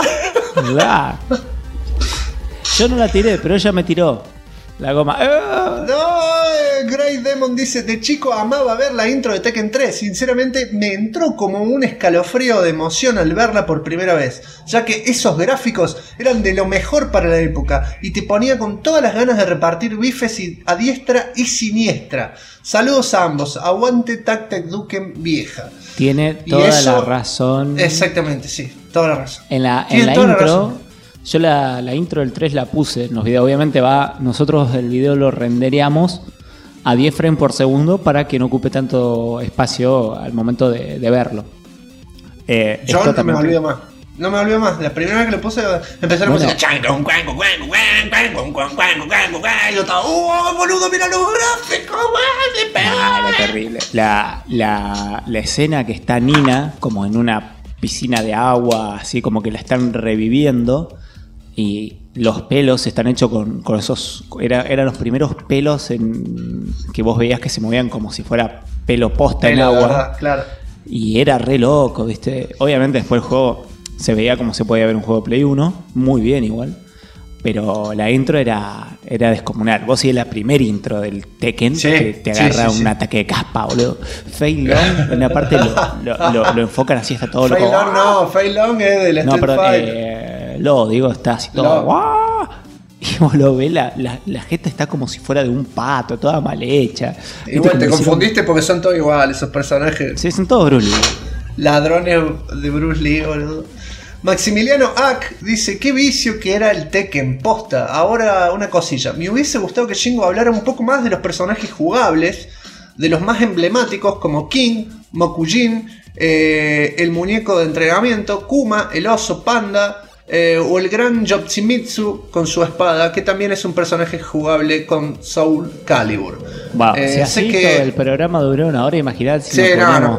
Yo no la tiré, pero ella me tiró la goma. No, Grey Demon dice, de chico amaba ver la intro de Tekken 3, sinceramente me entró como un escalofrío de emoción al verla por primera vez, ya que esos gráficos eran de lo mejor para la época y te ponía con todas las ganas de repartir bifes a diestra y siniestra. Saludos a ambos, aguante Tac Tac Duken vieja. Tiene toda la razón. Exactamente, sí, toda la razón. En la intro, yo la intro del 3 la puse en los videos. Obviamente nosotros el video lo rendereamos a 10 frames por segundo para que no ocupe tanto espacio al momento de verlo. Yo no me olvido más. No me olvido más. La primera vez que lo puse, empecé a música. Y yo estaba, boludo, mira los gráficos, terrible. La escena que está Nina como en una piscina de agua, así como que la están reviviendo. Y los pelos están hechos con esos... Eran los primeros pelos que vos veías que se movían como si fuera pelo posta en agua. Verdad, claro. Y era re loco, ¿viste? Obviamente después el juego se veía como se podía ver un juego de Play 1. Muy bien igual. Pero la intro era descomunal. Vos sigues la primera intro del Tekken, que te agarra un ataque de caspa, boludo. Fei Long, en la parte lo enfocan así, está todo loco. Fei Long es del Street Fighter. Está así todo ¡guau! Y vos lo ves, la gente está como si fuera de un pato, toda mal hecha. Igual te confundiste porque son todos iguales esos personajes. Sí, son todos Bruce Lee. Ladrones de Bruce Lee, boludo. Maximiliano Ack dice: qué vicio que era el Tekken, posta. Ahora una cosilla, me hubiese gustado que Shingo hablara un poco más de los personajes jugables, de los más emblemáticos como King, Mokujin, el muñeco de entrenamiento, Kuma, el oso panda, o el gran Yoshimitsu con su espada, que también es un personaje jugable con Soul Calibur. Wow, si así que el programa duró 1 hora, imaginad si sí, no no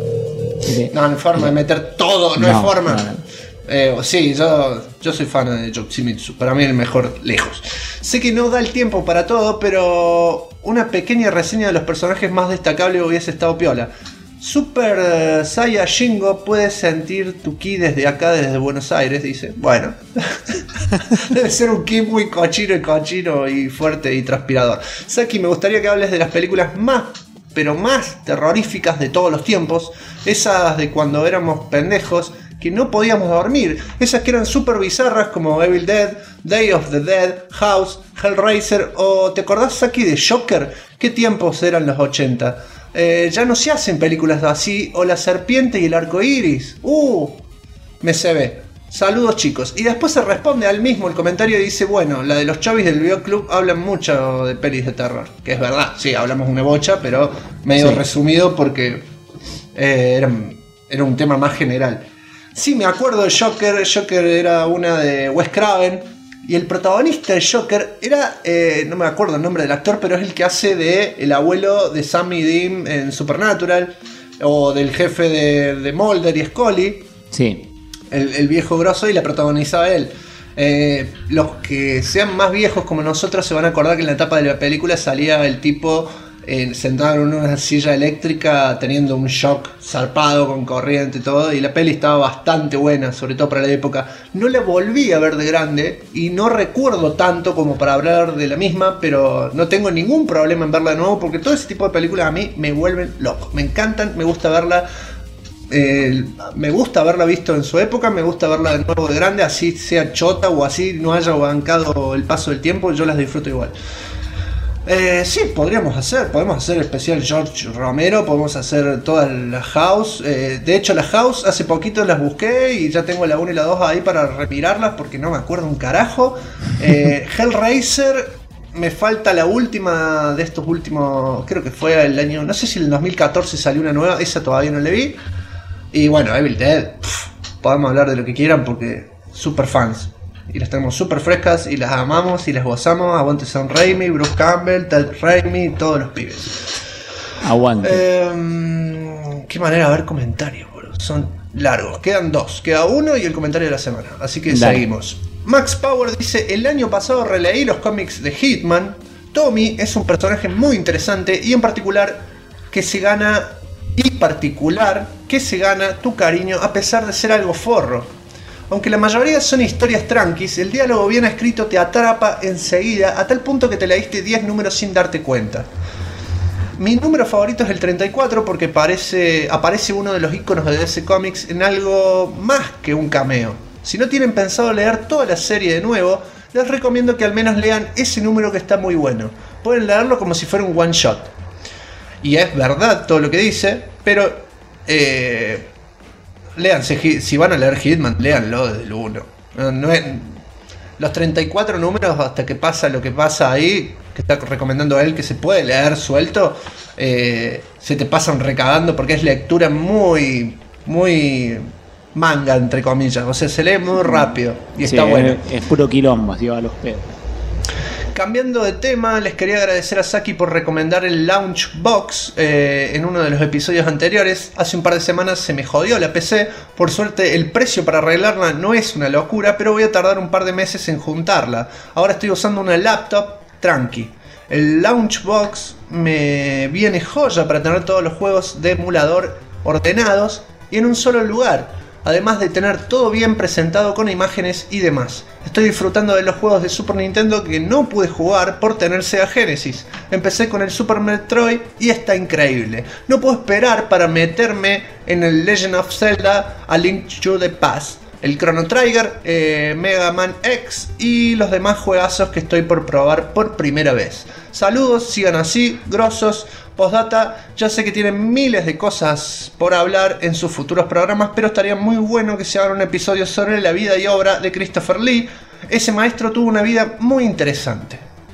hay forma de meter todo, no hay forma. Sí, yo soy fan de Yoshimitsu, para mí el mejor lejos. Sé que no da el tiempo para todo, pero una pequeña reseña de los personajes más destacables hubiese estado piola. Super Saya Shingo puede sentir tu ki desde acá, desde Buenos Aires, dice. Bueno, debe ser un ki muy cochino y fuerte y transpirador. Saki, me gustaría que hables de las películas más terroríficas de todos los tiempos. Esas de cuando éramos pendejos, que no podíamos dormir. Esas que eran súper bizarras como Evil Dead, Day of the Dead, House, Hellraiser. O ¿te acordás, Saki, de Joker? ¿Qué tiempos eran los 80? Ya no se hacen películas así. O La Serpiente y el Arco Iris. Me se ve. Saludos, chicos. Y después se responde al mismo el comentario y dice: bueno, la de los chavis del videoclub hablan mucho de pelis de terror. Que es verdad, sí, hablamos una bocha, pero medio resumido porque era un tema más general. Sí, me acuerdo de Joker. Joker era una de Wes Craven. Y el protagonista de Joker era, no me acuerdo el nombre del actor, pero es el que hace de el abuelo de Sam y Dean en Supernatural. O del jefe de Mulder y Scully. Sí. El viejo grosso, y la protagonizaba él. Los que sean más viejos como nosotros se van a acordar que en la etapa de la película salía el tipo sentado en una silla eléctrica teniendo un shock zarpado con corriente y todo, y la peli estaba bastante buena, sobre todo para la época. No la volví a ver de grande y no recuerdo tanto como para hablar de la misma, pero no tengo ningún problema en verla de nuevo porque todo ese tipo de películas a mí me vuelven loco, me encantan, me gusta verla. Me gusta haberla visto en su época, me gusta verla de nuevo de grande, así sea chota o así no haya bancado el paso del tiempo, yo las disfruto igual. Sí, podemos hacer especial George Romero, podemos hacer todas las House. De hecho, las House hace poquito las busqué y ya tengo la 1 y la 2 ahí para remirarlas porque no me acuerdo un carajo. Hellraiser, me falta la última de estos últimos, creo que fue el año, no sé si en el 2014 salió una nueva, esa todavía no la vi. Y bueno, Evil Dead, podemos hablar de lo que quieran porque super fans. Y las tenemos super frescas y las amamos y las gozamos. Aguante Sam Raimi, Bruce Campbell, Ted Raimi, todos los pibes. Aguante. Qué manera de ver comentarios, bro. Son largos. Quedan 2. Queda 1 y el comentario de la semana. Así que seguimos. Max Power dice: el año pasado releí los cómics de Hitman. Tommy es un personaje muy interesante y en particular que se gana tu cariño a pesar de ser algo forro. Aunque la mayoría son historias tranquis, el diálogo bien escrito te atrapa enseguida a tal punto que te leíste 10 números sin darte cuenta. Mi número favorito es el 34 porque aparece uno de los iconos de DC Comics en algo más que un cameo. Si no tienen pensado leer toda la serie de nuevo, les recomiendo que al menos lean ese número que está muy bueno. Pueden leerlo como si fuera un one shot. Y es verdad todo lo que dice, pero léanse, si van a leer Hitman, léanlo desde el 1. Los 34 números hasta que pasa lo que pasa ahí, que está recomendando él, que se puede leer suelto, se te pasan recagando porque es lectura muy manga, entre comillas. O sea, se lee muy rápido y está bueno. Es puro quilombo, así va a los pedos. Cambiando de tema, les quería agradecer a Saki por recomendar el Launch Box en uno de los episodios anteriores. Hace un par de semanas se me jodió la PC. Por suerte el precio para arreglarla no es una locura, pero voy a tardar un par de meses en juntarla. Ahora estoy usando una laptop tranqui. El Launch Box me viene joya para tener todos los juegos de emulador ordenados y en un solo lugar. Además de tener todo bien presentado con imágenes y demás. Estoy disfrutando de los juegos de Super Nintendo que no pude jugar por tener Sega Genesis. Empecé con el Super Metroid y está increíble. No puedo esperar para meterme en el Legend of Zelda A Link to the Past, el Chrono Trigger, Mega Man X y los demás juegazos que estoy por probar por primera vez. Saludos, sigan así, grosos. Postdata, ya sé que tienen miles de cosas por hablar en sus futuros programas, pero estaría muy bueno que se haga un episodio sobre la vida y obra de Christopher Lee. Ese maestro tuvo una vida muy interesante.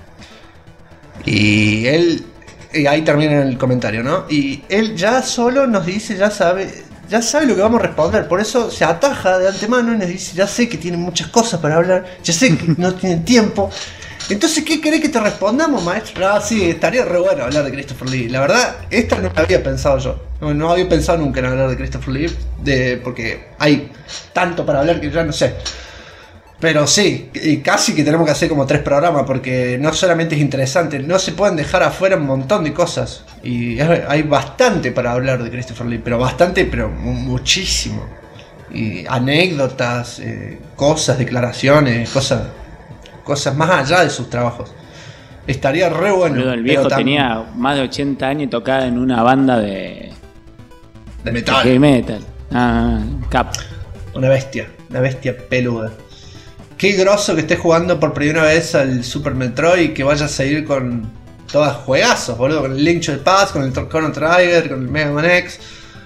Y ahí termina el comentario, ¿no? Y él ya solo nos dice, ya sabe lo que vamos a responder. Por eso se ataja de antemano y nos dice, ya sé que tienen muchas cosas para hablar, ya sé que no tienen tiempo. Entonces, ¿qué querés que te respondamos, maestro? Ah, sí, estaría re bueno hablar de Christopher Lee. La verdad, esta no la había pensado yo. No había pensado nunca en hablar de Christopher Lee, porque hay tanto para hablar que ya no sé. Pero sí, y casi que tenemos que hacer como 3 programas, porque no solamente es interesante, no se pueden dejar afuera un montón de cosas. Y hay bastante para hablar de Christopher Lee, pero bastante, pero muchísimo. Y anécdotas, cosas, declaraciones, cosas más allá de sus trabajos. Estaría re bueno. Boludo, el viejo tenía más de 80 años y tocaba en una banda de metal. Heavy metal. Cap. Una bestia peluda. Qué groso que estés jugando por primera vez al Super Metroid y que vayas a seguir con todas juegazos, boludo. Con el Link to the Past, con el Chrono Trigger, con el Mega Man X.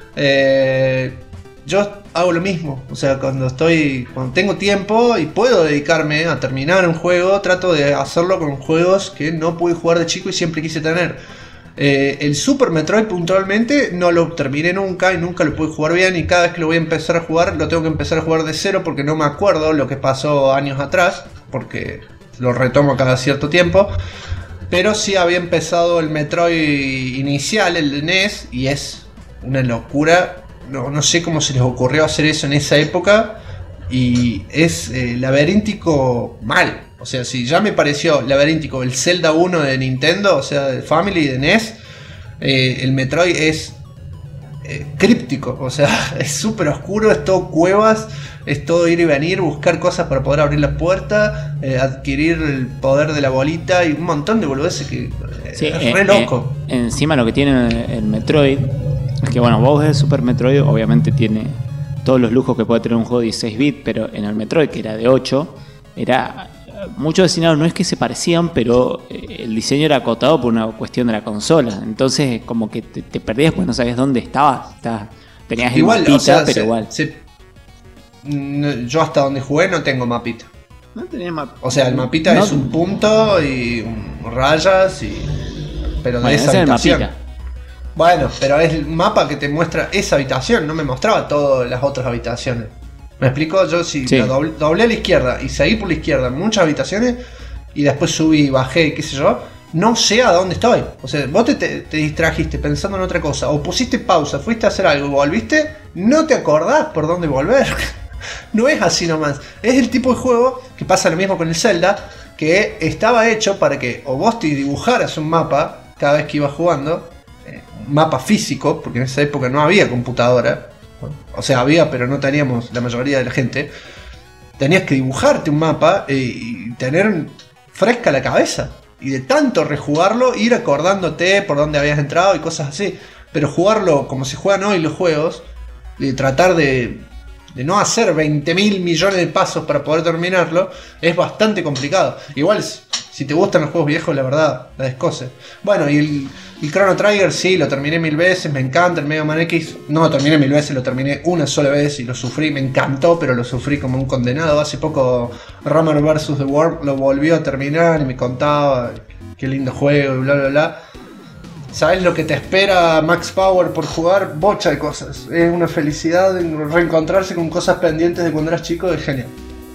Yo hago lo mismo, o sea, cuando tengo tiempo y puedo dedicarme a terminar un juego, trato de hacerlo con juegos que no pude jugar de chico y siempre quise tener. El Super Metroid puntualmente no lo terminé nunca y nunca lo pude jugar bien, y cada vez que lo voy a empezar a jugar lo tengo que empezar a jugar de cero porque no me acuerdo lo que pasó años atrás, porque lo retomo cada cierto tiempo. Pero sí había empezado el Metroid inicial, el de NES, y es una locura. No sé cómo se les ocurrió hacer eso en esa época. Y es laberíntico mal. O sea, si ya me pareció laberíntico el Zelda 1 de Nintendo, o sea, de Family, de NES, el Metroid es críptico. O sea, es súper oscuro, es todo cuevas, es todo ir y venir, buscar cosas para poder abrir la puerta, adquirir el poder de la bolita y un montón de boludeces que sí, es re loco. Encima lo que tiene el Metroid es que, bueno, vos ves el Super Metroid, obviamente tiene todos los lujos que puede tener un juego de 16 bits, pero en el Metroid, que era de 8, era muchos decían, no es que se parecían, pero el diseño era acotado por una cuestión de la consola. Entonces, como que te perdías, pues no sabías dónde estabas. Tenías el mapita, o sea, pero igual. Yo hasta donde jugué no tengo mapita. No tenía mapita. O sea, el mapita es un punto y rayas, pero de esa habitación. Bueno, pero es el mapa que te muestra esa habitación, no me mostraba todas las otras habitaciones. ¿Me explico? Yo sí. Doblé a la izquierda y seguí por la izquierda en muchas habitaciones y después subí y bajé, qué sé yo, no sé a dónde estoy. O sea, vos te distrajiste pensando en otra cosa, o pusiste pausa, fuiste a hacer algo y volviste, no te acordás por dónde volver. No es así nomás. Es el tipo de juego que pasa lo mismo con el Zelda, que estaba hecho para que o vos te dibujaras un mapa cada vez que ibas jugando, un mapa físico, porque en esa época no había computadora. O sea, había, pero no teníamos la mayoría de la gente. Tenías que dibujarte un mapa y tener fresca la cabeza. Y de tanto rejugarlo, ir acordándote por dónde habías entrado y cosas así. Pero jugarlo como se juegan hoy los juegos, y tratar de no hacer 20.000 millones de pasos para poder terminarlo, es bastante complicado. Igual, si te gustan los juegos viejos, la verdad, la descoce. Bueno, y el Chrono Trigger sí, lo terminé 1000 veces, me encanta. El Mega Man X no lo terminé 1000 veces, lo terminé una sola vez y lo sufrí, me encantó, pero lo sufrí como un condenado. Hace poco Rammer vs. The World lo volvió a terminar y me contaba qué lindo juego y bla bla bla. ¿Sabes lo que te espera Max Power por jugar? Bocha de cosas. Es una felicidad reencontrarse con cosas pendientes de cuando eras chico, es genial.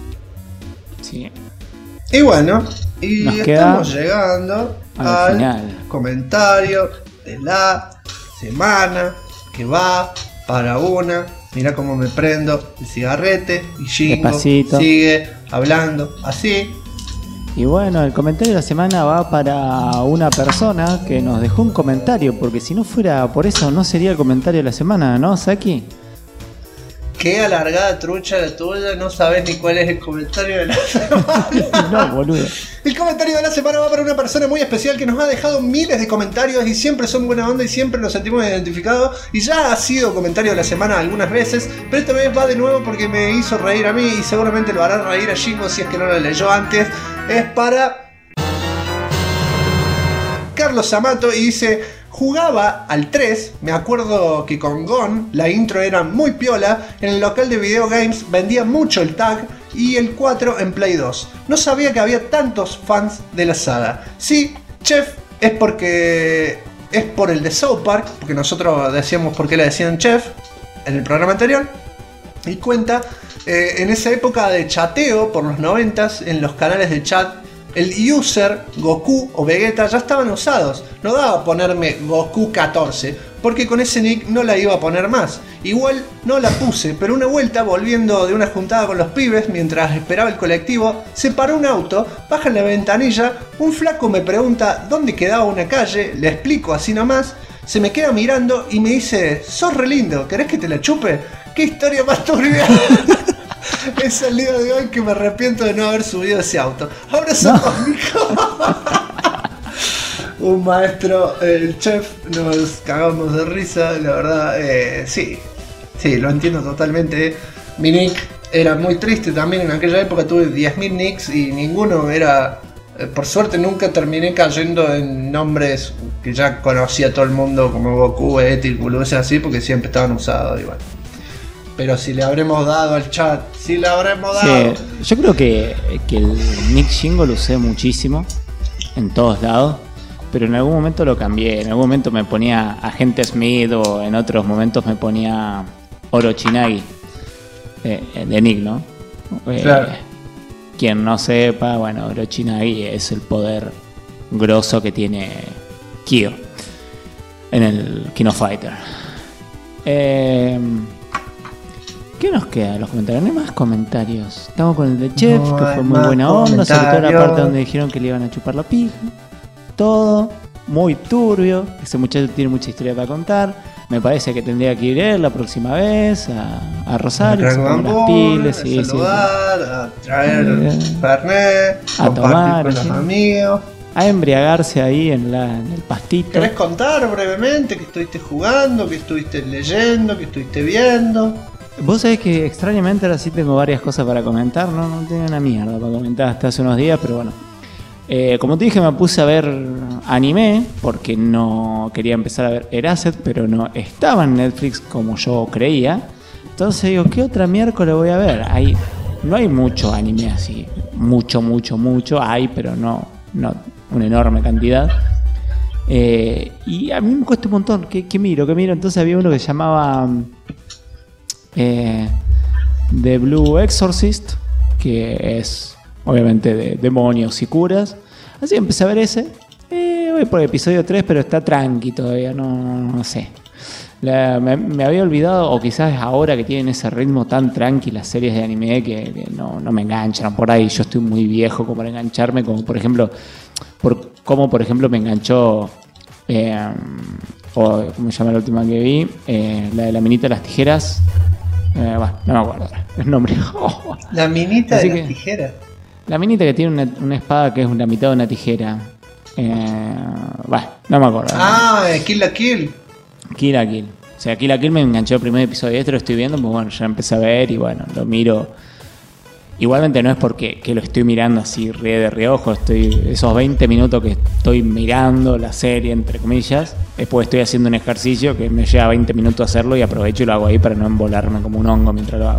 Sí. Y bueno, y nos estamos llegando al final. Comentario de la semana, que va para una. Mira cómo me prendo el cigarrete y Jingo despacito sigue hablando así. Y bueno, el comentario de la semana va para una persona que nos dejó un comentario, porque si no fuera por eso no sería el comentario de la semana, ¿no, Saki? Qué alargada trucha la tuya, no sabes ni cuál es el comentario de la semana. No, boludo. El comentario de la semana va para una persona muy especial que nos ha dejado miles de comentarios y siempre son buena onda y siempre nos sentimos identificados. Y ya ha sido comentario de la semana algunas veces, pero esta vez va de nuevo porque me hizo reír a mí y seguramente lo hará reír a Jingo si es que no lo leyó antes. Es para Carlos Amato y dice: jugaba al 3, me acuerdo que con Gone la intro era muy piola, en el local de video games vendía mucho el tag, y el 4 en Play 2. No sabía que había tantos fans de la saga. Sí, Chef es porque es por el de South Park, porque nosotros decíamos por qué le decían Chef en el programa anterior, y cuenta en esa época de chateo por los 90s en los canales de chat. El user, Goku o Vegeta ya estaban usados. No daba ponerme Goku 14, porque con ese nick no la iba a poner más. Igual no la puse, pero una vuelta volviendo de una juntada con los pibes, mientras esperaba el colectivo, se paró un auto, baja en la ventanilla, un flaco me pregunta dónde quedaba una calle, le explico así nomás, se me queda mirando y me dice: sos re lindo, ¿querés que te la chupe? ¡Qué historia más turbia! Es el día de hoy que me arrepiento de no haber subido ese auto. Ahora somos un maestro, el Chef, nos cagamos de risa, la verdad. Sí, lo entiendo totalmente. Mi nick era muy triste también. En aquella época tuve 10.000 nicks y ninguno era... Por suerte nunca terminé cayendo en nombres que ya conocía todo el mundo, como Goku, Etil, boludeces así, porque siempre estaban usados igual. Pero si le habremos dado al chat, si le habremos dado. Sí, yo creo que el Nick Shingo lo usé muchísimo en todos lados, pero en algún momento lo cambié. En algún momento me ponía Agente Smith o en otros momentos me ponía Orochinagi de Nick, ¿no? Claro. Quien no sepa, bueno, Orochinagi es el poder grosso que tiene Kyo en el King of Fighter. ¿Qué nos queda de los comentarios? No hay más comentarios. Estamos con el de Chef, no que fue muy buena onda, sobre todo la parte donde dijeron que le iban a chupar la pija. Todo muy turbio. Ese muchacho tiene mucha historia para contar. Me parece que tendría que ir él la próxima vez a Rosario, a las piles, a saludar, a traer Fernet, a tomar, con los amigos, a embriagarse ahí en el pastito. ¿Querés contar brevemente qué estuviste jugando, qué estuviste leyendo, qué estuviste viendo? Vos sabés que extrañamente ahora sí tengo varias cosas para comentar, no tengo una mierda para comentar hasta hace unos días, pero bueno. Como te dije, me puse a ver anime porque no quería empezar a ver Erased, pero no estaba en Netflix como yo creía. Entonces digo, ¿qué otra miércoles voy a ver? No hay mucho anime así, mucho hay, pero no una enorme cantidad. Y a mí me cuesta un montón, ¿qué miro? Entonces había uno que se llamaba The Blue Exorcist, que es obviamente de demonios y curas. Así que empecé a ver ese. Voy por el episodio 3, pero está tranqui todavía, no sé. Me había olvidado, o quizás ahora que tienen ese ritmo tan tranqui las series de anime que no me enganchan por ahí. Yo estoy muy viejo como para engancharme, como por ejemplo me enganchó o ¿cómo se llama la última que vi? La de la minita de las tijeras. No me acuerdo ahora el nombre. La minita de las tijeras. La minita que tiene una espada que es la mitad de una tijera. No me acuerdo. Kill la Kill. Kill la Kill. O sea, Kill la Kill me enganchó el primer episodio. Este lo estoy viendo, pues bueno, ya empecé a ver y bueno, lo miro. Igualmente no es porque que lo estoy mirando así de reojo. Esos 20 minutos que estoy mirando la serie, entre comillas, después estoy haciendo un ejercicio que me lleva 20 minutos hacerlo y aprovecho y lo hago ahí para no embolarme como un hongo mientras lo hago.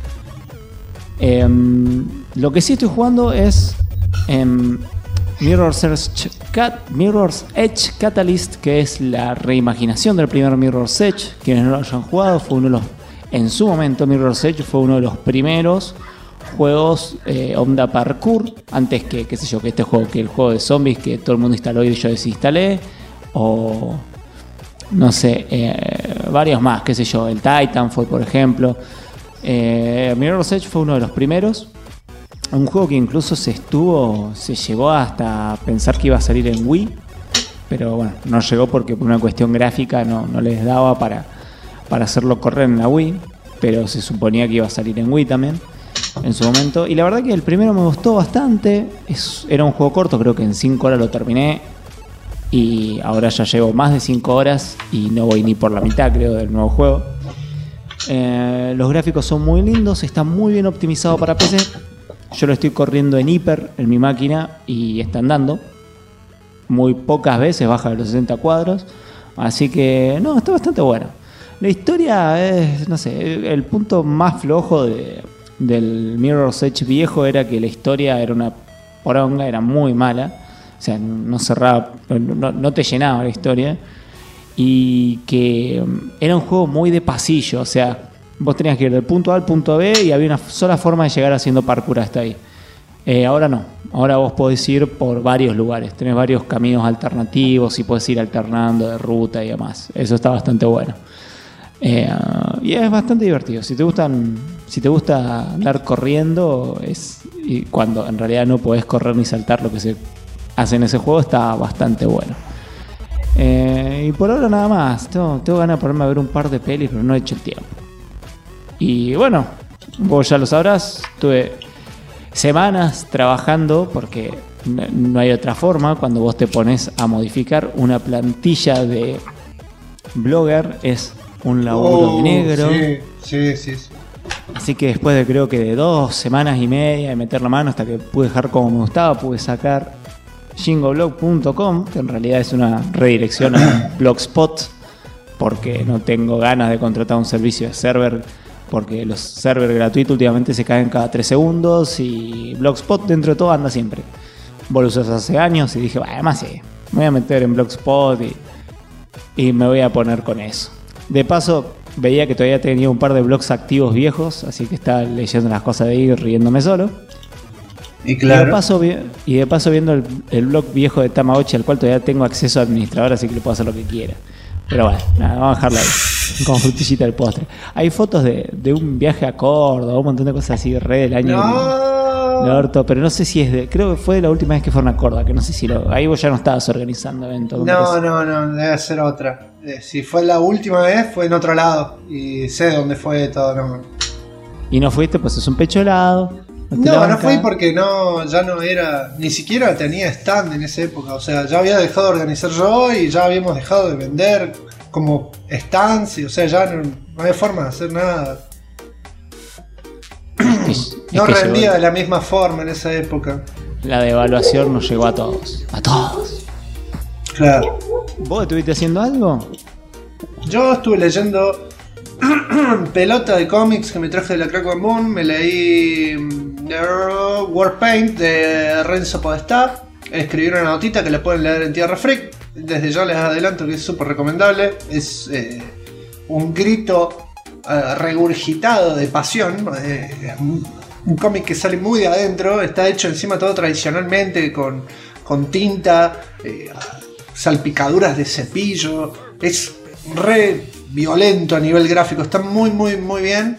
Lo que sí estoy jugando es Mirror's Edge Catalyst, que es la reimaginación del primer Mirror's Edge. Quienes no lo hayan jugado, en su momento Mirror's Edge fue uno de los primeros juegos onda parkour, antes que este juego, que el juego de zombies que todo el mundo instaló y yo desinstalé, o no sé, varios más, el Titanfall, por ejemplo. Mirror's Edge fue uno de los primeros. Un juego que incluso se llegó hasta pensar que iba a salir en Wii, pero bueno, no llegó porque por una cuestión gráfica no les daba para hacerlo correr en la Wii, pero se suponía que iba a salir en Wii también en su momento. Y la verdad que el primero me gustó bastante. Era un juego corto, creo que en 5 horas lo terminé, y ahora ya llevo más de 5 horas y no voy ni por la mitad, creo, del nuevo juego. Los gráficos son muy lindos, está muy bien optimizado para PC. Yo lo estoy corriendo en hiper en mi máquina y está andando. Muy pocas veces baja de los 60 cuadros. Así que, no, está bastante bueno. La historia es, no sé, el punto más flojo del Mirror's Edge viejo era que la historia era una poronga, era muy mala. O sea, no cerraba, no te llenaba la historia. Y que era un juego muy de pasillo. O sea, vos tenías que ir del punto A al punto B y había una sola forma de llegar haciendo parkour hasta ahí. Ahora no. Ahora vos podés ir por varios lugares. Tenés varios caminos alternativos y podés ir alternando de ruta y demás. Eso está bastante bueno. Y es bastante divertido. Si te gusta andar corriendo, y cuando en realidad no podés correr ni saltar lo que se hace en ese juego, está bastante bueno. Y por ahora nada más. Tengo ganas de ponerme a ver un par de pelis, pero no he hecho el tiempo. Y bueno, vos ya lo sabrás, tuve semanas trabajando porque no hay otra forma. Cuando vos te pones a modificar una plantilla de Blogger es un laburo de negro. Sí. Así que después de creo que de 2 semanas y media de meter la mano hasta que pude dejar como me gustaba, pude sacar jingoblog.com, que en realidad es una redirección a Blogspot, porque no tengo ganas de contratar un servicio de server, porque los servers gratuitos últimamente se caen cada 3 segundos y Blogspot dentro de todo anda siempre. Vos lo usas hace años y dije, además sí, me voy a meter en Blogspot y me voy a poner con eso. De paso, veía que todavía tenía un par de blogs activos viejos, así que estaba leyendo las cosas de ahí riéndome solo. Y claro. Y de paso viendo el blog viejo de Tamagotchi, al cual todavía tengo acceso a administrador, así que le puedo hacer lo que quiera. Pero bueno, nada, vamos a dejarla ahí, como frutillita del postre. Hay fotos de un viaje a Córdoba, un montón de cosas así, re del año de orto, pero no sé si es creo que fue la última vez que fueron a Córdoba, que no sé si ahí vos ya no estabas organizando eventos. No, debe ser otra. Si fue la última vez, fue en otro lado, y sé dónde fue todo, no. Y no fuiste, pues es un pecho helado. No fui porque ya no era, ni siquiera tenía stand en esa época, o sea, ya había dejado de organizar yo y ya habíamos dejado de vender como stands, o sea, ya no había forma de hacer nada. No rendía de la misma forma en esa época. La devaluación nos llegó a todos. A todos. Claro. ¿Vos estuviste haciendo algo? Yo estuve leyendo pelota de cómics que me traje de la Crack Boom. Me leí Warpaint de Renzo Podestá. Escribí una notita que la pueden leer en Tierra Freak. Desde ya les adelanto que es súper recomendable. Es un grito regurgitado de pasión. Un cómic que sale muy de adentro. Está hecho encima todo tradicionalmente con tinta, salpicaduras de cepillo. Es re violento a nivel gráfico. Está muy bien.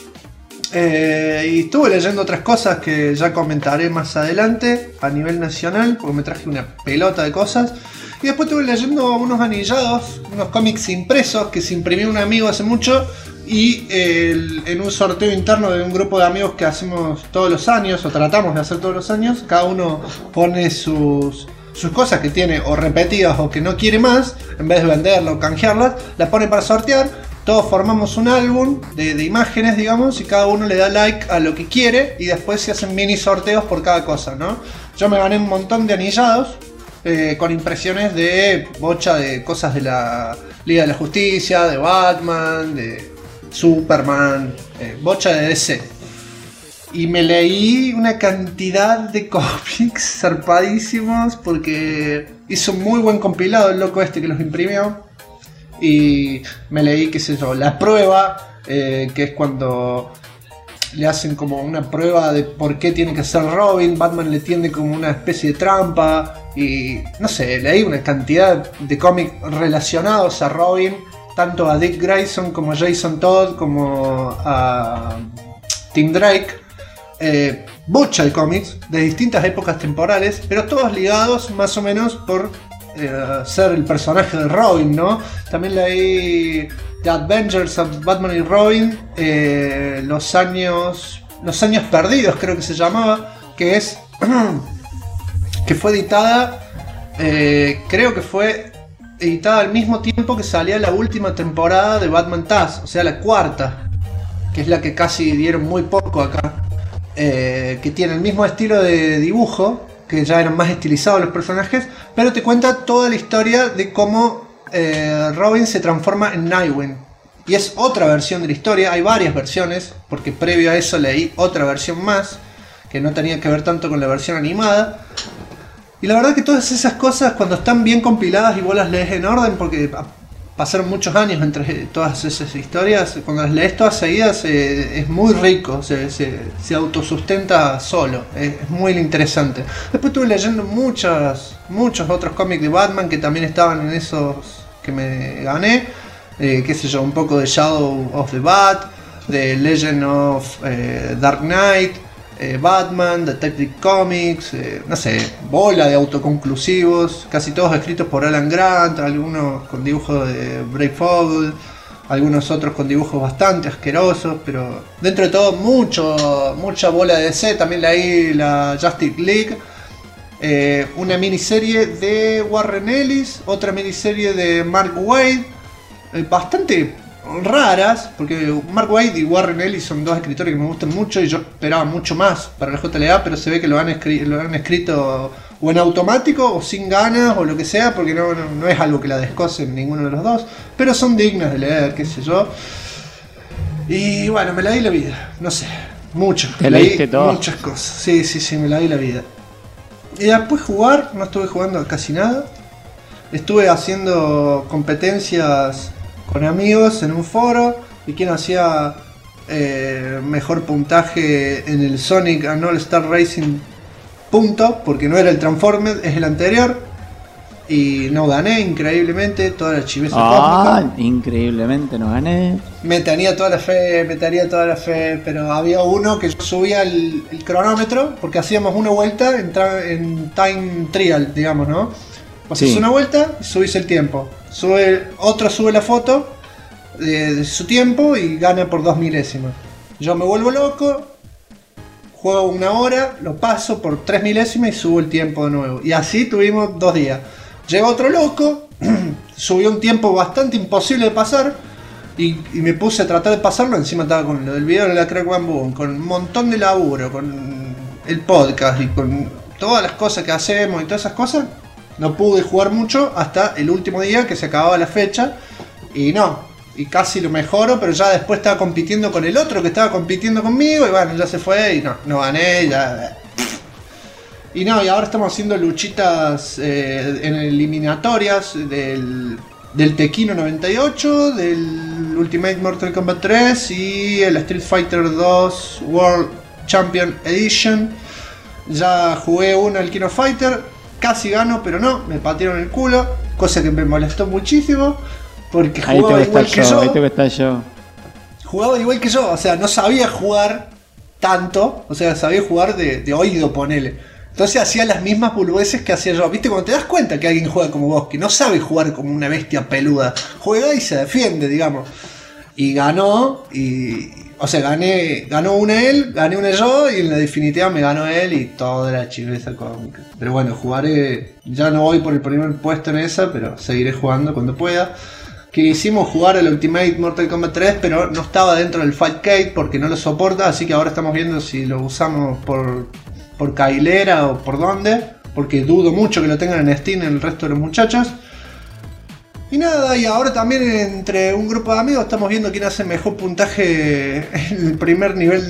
Y estuve leyendo otras cosas que ya comentaré más adelante a nivel nacional, porque me traje una pelota de cosas. Y después estuve leyendo unos anillados, unos cómics impresos que se imprimió un amigo hace mucho. Y en un sorteo interno de un grupo de amigos que hacemos todos los años, o tratamos de hacer todos los años, cada uno pone sus cosas que tiene o repetidas o que no quiere más, en vez de venderlas o canjearlas, las pone para sortear. Todos formamos un álbum de imágenes, digamos, y cada uno le da like a lo que quiere y después se hacen mini sorteos por cada cosa, ¿no? Yo me gané un montón de anillados con impresiones de bocha de cosas de la Liga de la Justicia, de Batman, de Superman, bocha de DC. Y me leí una cantidad de cómics zarpadísimos porque hizo un muy buen compilado el loco este que los imprimió. Y me leí, qué sé yo, La Prueba, que es cuando le hacen como una prueba de por qué tiene que ser Robin. Batman le tiende como una especie de trampa. Y no sé, leí una cantidad de cómics relacionados a Robin, tanto a Dick Grayson como a Jason Todd como a Tim Drake. Bocha de cómics de distintas épocas temporales, pero todos ligados más o menos por ser el personaje de Robin, ¿no? También leí The Adventures of Batman y Robin, los años perdidos creo que se llamaba, que es que fue editada, creo que fue editada al mismo tiempo que salía la última temporada de Batman Taz, o sea la cuarta, que es la que casi dieron muy poco acá. Que tiene el mismo estilo de dibujo, que ya eran más estilizados los personajes, pero te cuenta toda la historia de cómo Robin se transforma en Nightwing. Y es otra versión de la historia. Hay varias versiones, porque previo a eso leí otra versión más, que no tenía que ver tanto con la versión animada. Y la verdad que todas esas cosas, cuando están bien compiladas y vos las lees en orden, porque pasaron muchos años entre todas esas historias, cuando las lees todas seguidas es muy rico, se autosustenta solo, es muy interesante. Después estuve leyendo muchos otros cómics de Batman que también estaban en esos que me gané, qué sé yo, un poco de Shadow of the Bat, de Legend of Dark Knight, Batman, Detective Comics, no sé, bola de autoconclusivos, casi todos escritos por Alan Grant, algunos con dibujos de Brave Fogel, algunos otros con dibujos bastante asquerosos, pero dentro de todo mucha bola de DC. También leí la Justice League, una miniserie de Warren Ellis, otra miniserie de Mark Waid, bastante raras, porque Mark Waid y Warren Ellis son dos escritores que me gustan mucho y yo esperaba mucho más para la JLA, pero se ve que lo han escrito o en automático o sin ganas o lo que sea, porque no es algo que la descosen ninguno de los dos, pero son dignas de leer, qué sé yo. Y bueno, me la di la vida, no sé, mucho. ¿Te leíste todo? Muchas cosas, sí, me la di la vida. Y después jugar, no estuve jugando casi nada. Estuve haciendo competencias con amigos en un foro y quien hacía mejor puntaje en el Sonic and All Star Racing punto, porque no era el Transformed, es el anterior, y no gané increíblemente, toda la chiveza cósmica. Increíblemente no gané. Me tenía toda la fe, pero había uno que yo subía el cronómetro, porque hacíamos una vuelta en time trial, digamos, ¿no? Haces una vuelta y subís el tiempo. Otro sube la foto de su tiempo y gana por 2 milésimas. Yo me vuelvo loco, juego una hora, lo paso por 3 milésimas y subo el tiempo de nuevo. Y así tuvimos 2 días. Llega otro loco, subió un tiempo bastante imposible de pasar y me puse a tratar de pasarlo. Encima estaba con lo del video de la Crack One Boom, con un montón de laburo, con el podcast y con todas las cosas que hacemos y todas esas cosas. No pude jugar mucho hasta el último día que se acababa la fecha y casi lo mejoro, pero ya después estaba compitiendo con el otro que estaba compitiendo conmigo y bueno, ya se fue y no gané, ya. Y ahora estamos haciendo luchitas en eliminatorias del Tequino 98, del Ultimate Mortal Kombat 3 y el Street Fighter 2 World Champion Edition. Ya jugué al Kino Fighter. Casi gano, pero no, me patearon el culo, cosa que me molestó muchísimo, porque jugaba igual que yo. Ahí tengo que estar yo. Jugaba igual que yo, o sea, no sabía jugar tanto, o sea, sabía jugar de oído, ponele. Entonces hacía las mismas boludeces que hacía yo. ¿Viste? Cuando te das cuenta que alguien juega como vos, que no sabe jugar como una bestia peluda, juega y se defiende, digamos. Y ganó, o sea, ganó una él, gané una yo y en la definitiva me ganó él y toda la chiveza cómica. Pero bueno, jugaré, ya no voy por el primer puesto en esa, pero seguiré jugando cuando pueda. Quisimos jugar al Ultimate Mortal Kombat 3, pero no estaba dentro del Fightcade porque no lo soporta, así que ahora estamos viendo si lo usamos por Cailera o por dónde, porque dudo mucho que lo tengan en Steam el resto de los muchachos. Y nada, y ahora también entre un grupo de amigos estamos viendo quién hace mejor puntaje en el primer nivel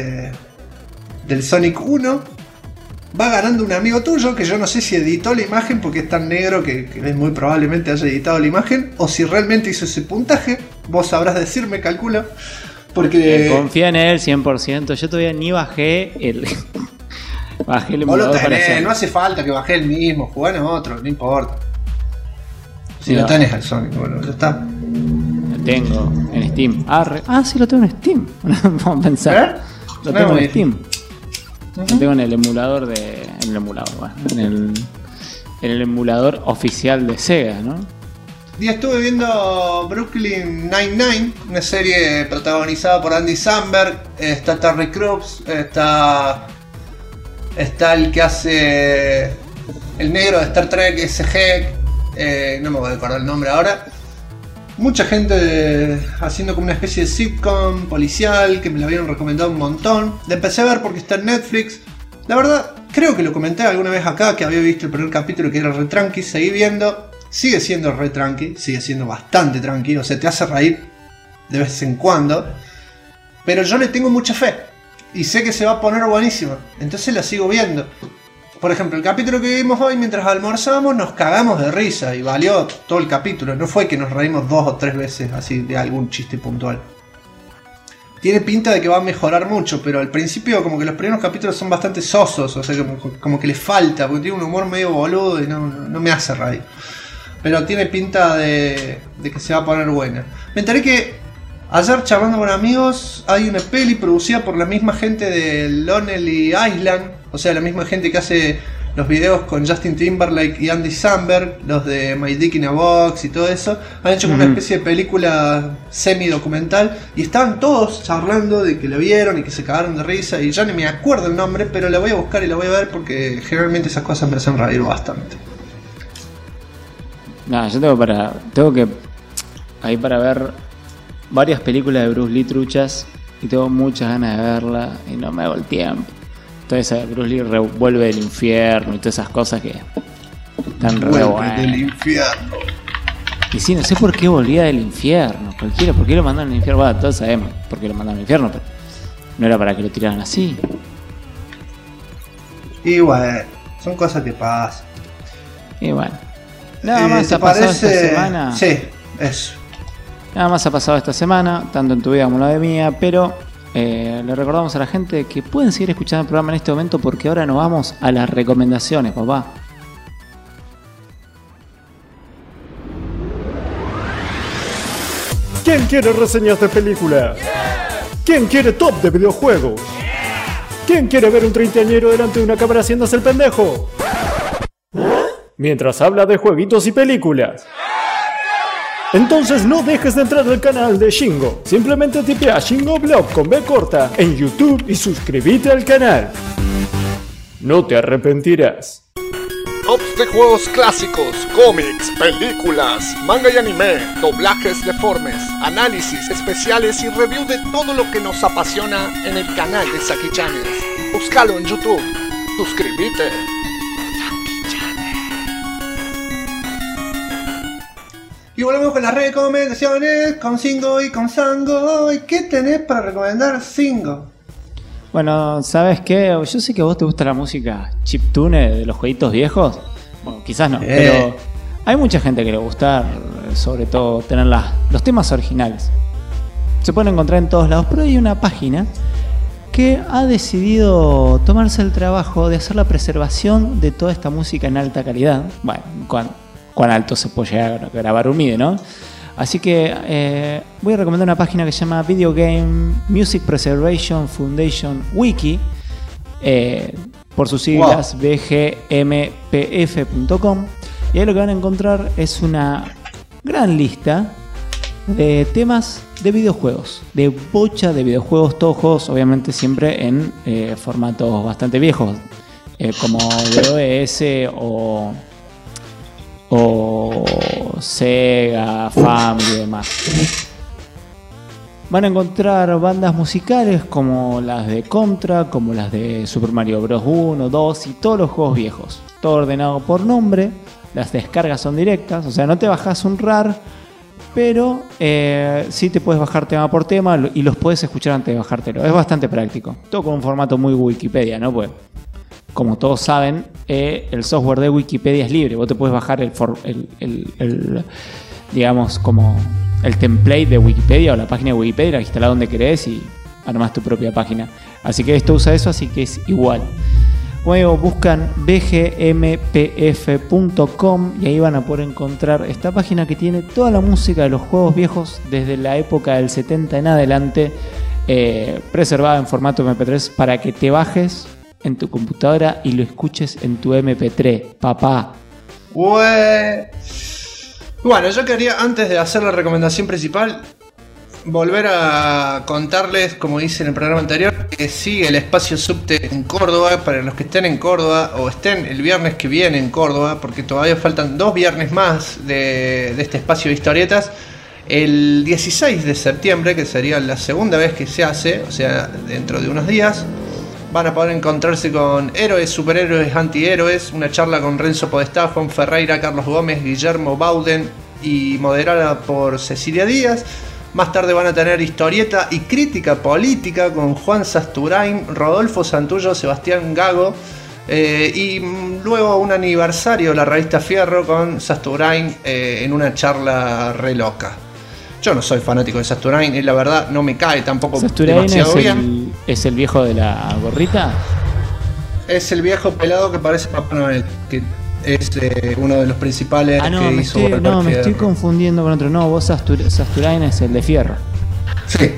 del Sonic 1. Va ganando un amigo tuyo que yo no sé si editó la imagen porque es tan negro que muy probablemente haya editado la imagen, o si realmente hizo ese puntaje. Vos sabrás decirme, calculo. Porque confía en él 100%. Yo todavía ni bajé el emulador para hacer. No hace falta que bajé el mismo, jugar en otro, no importa. Si lo tenés al Sonic, bueno, ya está. Lo tengo en Steam. Sí, lo tengo en Steam. Vamos a pensar. Lo tengo en Steam. Lo tengo en el emulador en el emulador oficial de Sega, ¿no? Y estuve viendo Brooklyn Nine-Nine, una serie protagonizada por Andy Samberg. Está Terry Crews, está el que hace el negro de Star Trek, SG. No me voy a acordar el nombre ahora. Mucha gente haciendo como una especie de sitcom policial que me la habían recomendado un montón. La empecé a ver porque está en Netflix. La verdad, creo que lo comenté alguna vez acá, que había visto el primer capítulo que era re tranqui. Seguí viendo sigue siendo re tranqui, sigue siendo bastante tranqui, o sea, te hace reír de vez en cuando, pero yo le tengo mucha fe y sé que se va a poner buenísima, entonces la sigo viendo. Por ejemplo, el capítulo que vimos hoy mientras almorzamos nos cagamos de risa y valió todo el capítulo, no fue que nos reímos 2 o 3 veces así de algún chiste puntual. Tiene pinta de que va a mejorar mucho, pero al principio como que los primeros capítulos son bastante sosos, o sea, como que le falta, porque tiene un humor medio boludo y no me hace reír. Pero tiene pinta de que se va a poner buena. Me enteré que ayer charlando con amigos hay una peli producida por la misma gente de Lonely Island, o sea, la misma gente que hace los videos con Justin Timberlake y Andy Samberg, los de My Dick in a Box y todo eso. Han hecho como una especie de película semi-documental y estaban todos charlando de que la vieron y que se cagaron de risa, y ya ni me acuerdo el nombre, pero la voy a buscar y la voy a ver porque generalmente esas cosas me hacen reír bastante. No, yo tengo que ahí para ver varias películas de Bruce Lee truchas y tengo muchas ganas de verla y no me hago el tiempo. Entonces Bruce Lee vuelve del infierno y todas esas cosas que están re buenas. Del infierno. Y sí, no sé por qué volvía del infierno. Cualquiera, ¿por qué lo mandaron al infierno? Bueno, todos sabemos por qué lo mandaron al infierno, pero no era para que lo tiraran así. Y bueno, son cosas que pasan. Y bueno, nada más ha pasado esta semana. Sí, eso. Nada más ha pasado esta semana, tanto en tu vida como en la de mía, pero le recordamos a la gente que pueden seguir escuchando el programa en este momento porque ahora nos vamos a las recomendaciones, papá. ¿Quién quiere reseñas de película? ¿Quién quiere top de videojuegos? ¿Quién quiere ver un treintañero delante de una cámara haciéndose el pendejo? Mientras habla de jueguitos y películas. Entonces no dejes de entrar al canal de Shingo. Simplemente tipea Shingo Blog con B corta en YouTube y suscríbete al canal. No te arrepentirás. Tops de juegos clásicos, cómics, películas, manga y anime, doblajes deformes, análisis especiales y review de todo lo que nos apasiona en el canal de Saki Channels. Búscalo en YouTube. Suscríbete. Y volvemos con las recomendaciones, con Singo y con Sango. ¿Y qué tenés para recomendar, Singo? Bueno, ¿sabes qué? Yo sé que a vos te gusta la música chiptune de los jueguitos viejos. Bueno, quizás no, pero hay mucha gente que le gusta, sobre todo, tener los temas originales. Se pueden encontrar en todos lados, pero hay una página que ha decidido tomarse el trabajo de hacer la preservación de toda esta música en alta calidad. Bueno, cuán alto se puede llegar a grabar un MIDI, ¿no? Así que voy a recomendar una página que se llama Video Game Music Preservation Foundation Wiki, por sus siglas bgmpf.com, y ahí lo que van a encontrar es una gran lista de temas de videojuegos, de bocha de videojuegos, todos juegos obviamente siempre en formatos bastante viejos, como DOS o Sega, Family y demás. Van a encontrar bandas musicales como las de Contra, como las de Super Mario Bros. 1, 2 y todos los juegos viejos. Todo ordenado por nombre, las descargas son directas, o sea, no te bajas un RAR, pero sí te puedes bajar tema por tema y los puedes escuchar antes de bajártelo. Es bastante práctico. Todo con un formato muy Wikipedia, ¿no? Pues, como todos saben, el software de Wikipedia es libre. Vos te puedes bajar digamos, como el template de Wikipedia o la página de Wikipedia, la instalás donde querés y armás tu propia página. Así que esto usa eso, así que es igual. Luego buscan bgmpf.com y ahí van a poder encontrar esta página que tiene toda la música de los juegos viejos desde la época del 70 en adelante, preservada en formato MP3 para que te bajes en tu computadora y lo escuches en tu MP3, papá. Bueno, yo quería, antes de hacer la recomendación principal, volver a contarles, como hice en el programa anterior, que sigue el espacio subte en Córdoba, para los que estén en Córdoba o estén el viernes que viene en Córdoba, porque todavía faltan 2 viernes más de este espacio de historietas. El 16 de septiembre, que sería la segunda vez que se hace, o sea, dentro de unos días, van a poder encontrarse con héroes, superhéroes, antihéroes, una charla con Renzo Podestá, Juan Ferreira, Carlos Gómez, Guillermo Bauden y moderada por Cecilia Díaz. Más tarde van a tener historieta y crítica política con Juan Sasturain, Rodolfo Santullo, Sebastián Gago. Y luego un aniversario de la revista Fierro con Sasturain en una charla re loca. Yo no soy fanático de Sasturain y la verdad no me cae tampoco demasiado bien. ¿Es el viejo de la gorrita? Es el viejo pelado que parece Papá Noel, que es uno de los principales que hizo Golpe No, me Fierro. estoy confundiendo con otro. No, vos Sasturain es el de Fierro. Sí.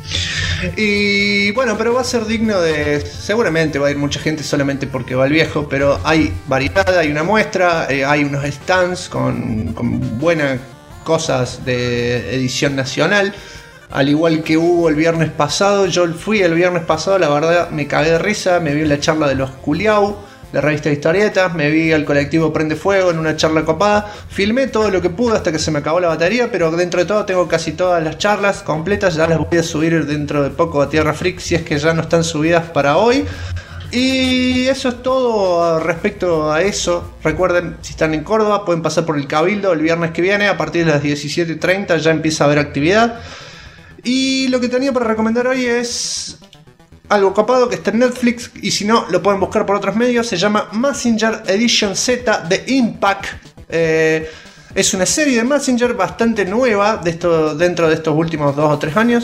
Y bueno, pero va a ser digno de... Seguramente va a ir mucha gente solamente porque va el viejo, pero hay variedad, hay una muestra, hay unos stands con buenas cosas de edición nacional. Al igual que hubo el viernes pasado, yo fui el viernes pasado, la verdad me cagué de risa, me vi en la charla de los Culiau, la revista de historietas, me vi al colectivo Prende Fuego en una charla copada, filmé todo lo que pude hasta que se me acabó la batería, pero dentro de todo tengo casi todas las charlas completas, ya las voy a subir dentro de poco a Tierra Freak si es que ya no están subidas para hoy. Y eso es todo respecto a eso. Recuerden, si están en Córdoba pueden pasar por el Cabildo el viernes que viene, a partir de las 17:30 ya empieza a haber actividad. Y lo que tenía para recomendar hoy es algo copado que está en Netflix, y si no lo pueden buscar por otros medios. Se llama Mazinger Edition Z de Impact. Es una serie de Mazinger bastante nueva dentro de estos últimos 2 o 3 años.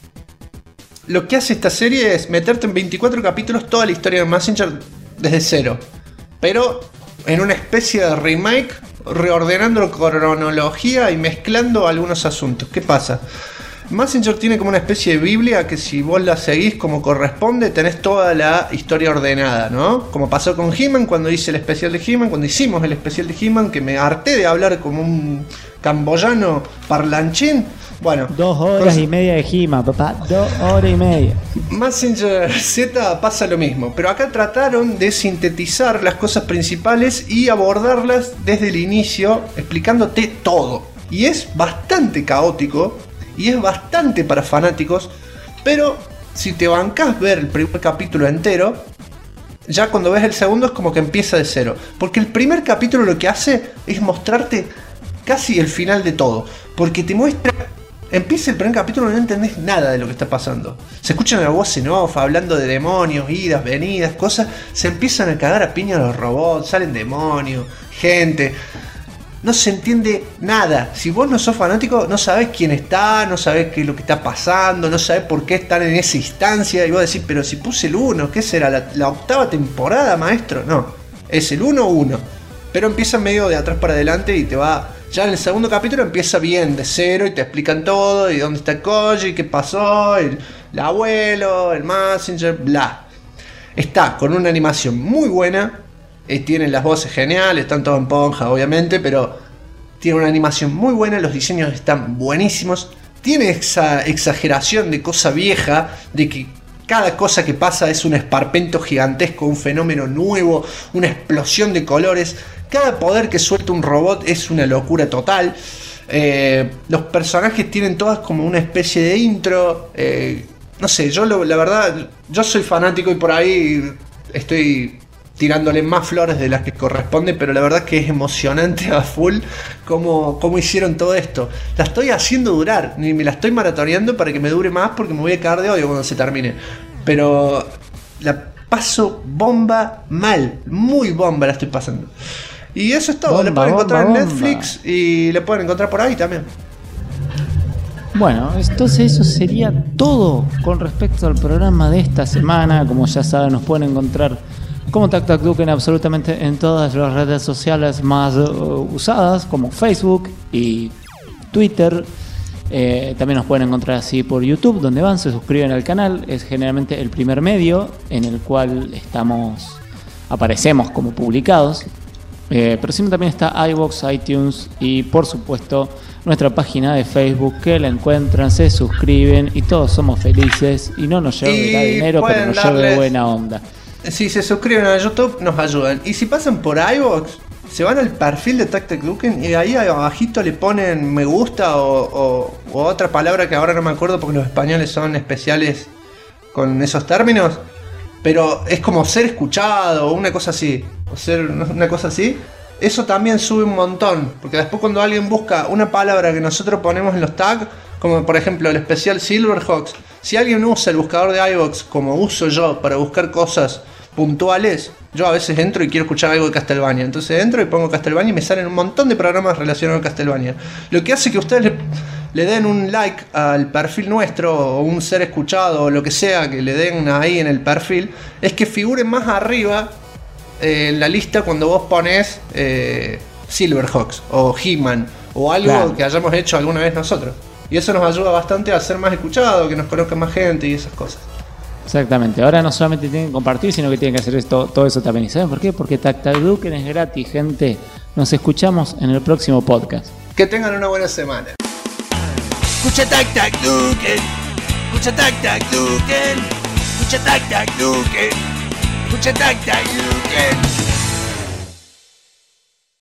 Lo que hace esta serie es meterte en 24 capítulos toda la historia de Mazinger desde cero, pero en una especie de remake, reordenando cronología y mezclando algunos asuntos. ¿Qué pasa? Mazinger tiene como una especie de biblia que si vos la seguís como corresponde tenés toda la historia ordenada, ¿no? Como pasó con He-Man cuando hice el especial de He-Man, cuando hicimos el especial de He-Man, que me harté de hablar como un camboyano parlanchín. Bueno, 2 horas y media de He-Man, papá, 2 horas y media. Mazinger Z pasa lo mismo, pero acá trataron de sintetizar las cosas principales y abordarlas desde el inicio, explicándote todo. Y es bastante caótico y es bastante para fanáticos, pero si te bancás ver el primer capítulo entero, ya cuando ves el segundo es como que empieza de cero, porque el primer capítulo lo que hace es mostrarte casi el final de todo, porque te muestra... Empieza el primer capítulo y no entendés nada de lo que está pasando. Se escuchan la voz en off hablando de demonios, idas, venidas, cosas. Se empiezan a cagar a piña los robots, salen demonios, gente. No se entiende nada. Si vos no sos fanático, no sabés quién está, no sabés qué es lo que está pasando, no sabés por qué están en esa instancia. Y vos decís, pero si puse el 1, ¿qué será? ¿La octava temporada, maestro? No, es el 1-1. Pero empieza medio de atrás para adelante y te va... Ya en el segundo capítulo empieza bien, de cero, y te explican todo, y dónde está Koji, qué pasó, el abuelo, el Mazinger, bla. Está con una animación muy buena, tienen las voces geniales, están todos en ponja obviamente, pero tiene una animación muy buena, los diseños están buenísimos, tiene esa exageración de cosa vieja, de que cada cosa que pasa es un esparpento gigantesco, un fenómeno nuevo, una explosión de colores. Cada poder que suelta un robot es una locura total. Los personajes tienen todas como una especie de intro. No sé, yo la verdad, yo soy fanático y por ahí estoy tirándole más flores de las que corresponde, pero la verdad que es emocionante a full cómo hicieron todo esto. La estoy haciendo durar, ni me la estoy maratoneando para que me dure más porque me voy a caer de odio cuando se termine. Pero la paso bomba mal, muy bomba la estoy pasando. Y eso es todo, Bomba, le pueden encontrar bomba, en Netflix y le pueden encontrar por ahí también. Bueno, entonces eso sería todo con respecto al programa de esta semana. Como ya saben, nos pueden encontrar como TacTacDuken absolutamente en todas las redes sociales más usadas, como Facebook y Twitter. También nos pueden encontrar así por YouTube, donde van, se suscriben al canal. Es generalmente el primer medio en el cual aparecemos como publicados. Pero si no, también está iVoox, iTunes y por supuesto nuestra página de Facebook, que la encuentran, se suscriben y todos somos felices y no nos lleva dinero, pero nos lleva de buena onda. Si se suscriben a YouTube nos ayudan, y si pasan por iVoox se van al perfil de TacTacDuken y ahí abajito le ponen me gusta o otra palabra que ahora no me acuerdo porque los españoles son especiales con esos términos. pero es como ser escuchado o una cosa así, o ser una cosa así. Eso también sube un montón, porque después cuando alguien busca una palabra que nosotros ponemos en los tags, como por ejemplo el especial Silverhawks, si alguien usa el buscador de iVoox como uso yo para buscar cosas puntuales, yo a veces entro y quiero escuchar algo de Castlevania, entonces entro y pongo Castlevania y me salen un montón de programas relacionados a Castlevania, lo que hace que ustedes le den un like al perfil nuestro o un ser escuchado o lo que sea que le den ahí en el perfil, es que figure más arriba en la lista cuando vos pones Silverhawks o He-Man o algo claro, que hayamos hecho alguna vez nosotros. Y eso nos ayuda bastante a ser más escuchados, que nos conozca más gente y esas cosas. exactamente. Ahora no solamente tienen que compartir, sino que tienen que hacer todo eso también. ¿Y saben por qué? Porque Tac Tac Duken es gratis, gente. Nos escuchamos en el próximo podcast. Que tengan una buena semana. Escucha Tac Tac Duken. Escucha Tac Tac Duken. Escucha Tac Tac Duken. Escucha Tac Tac Duken.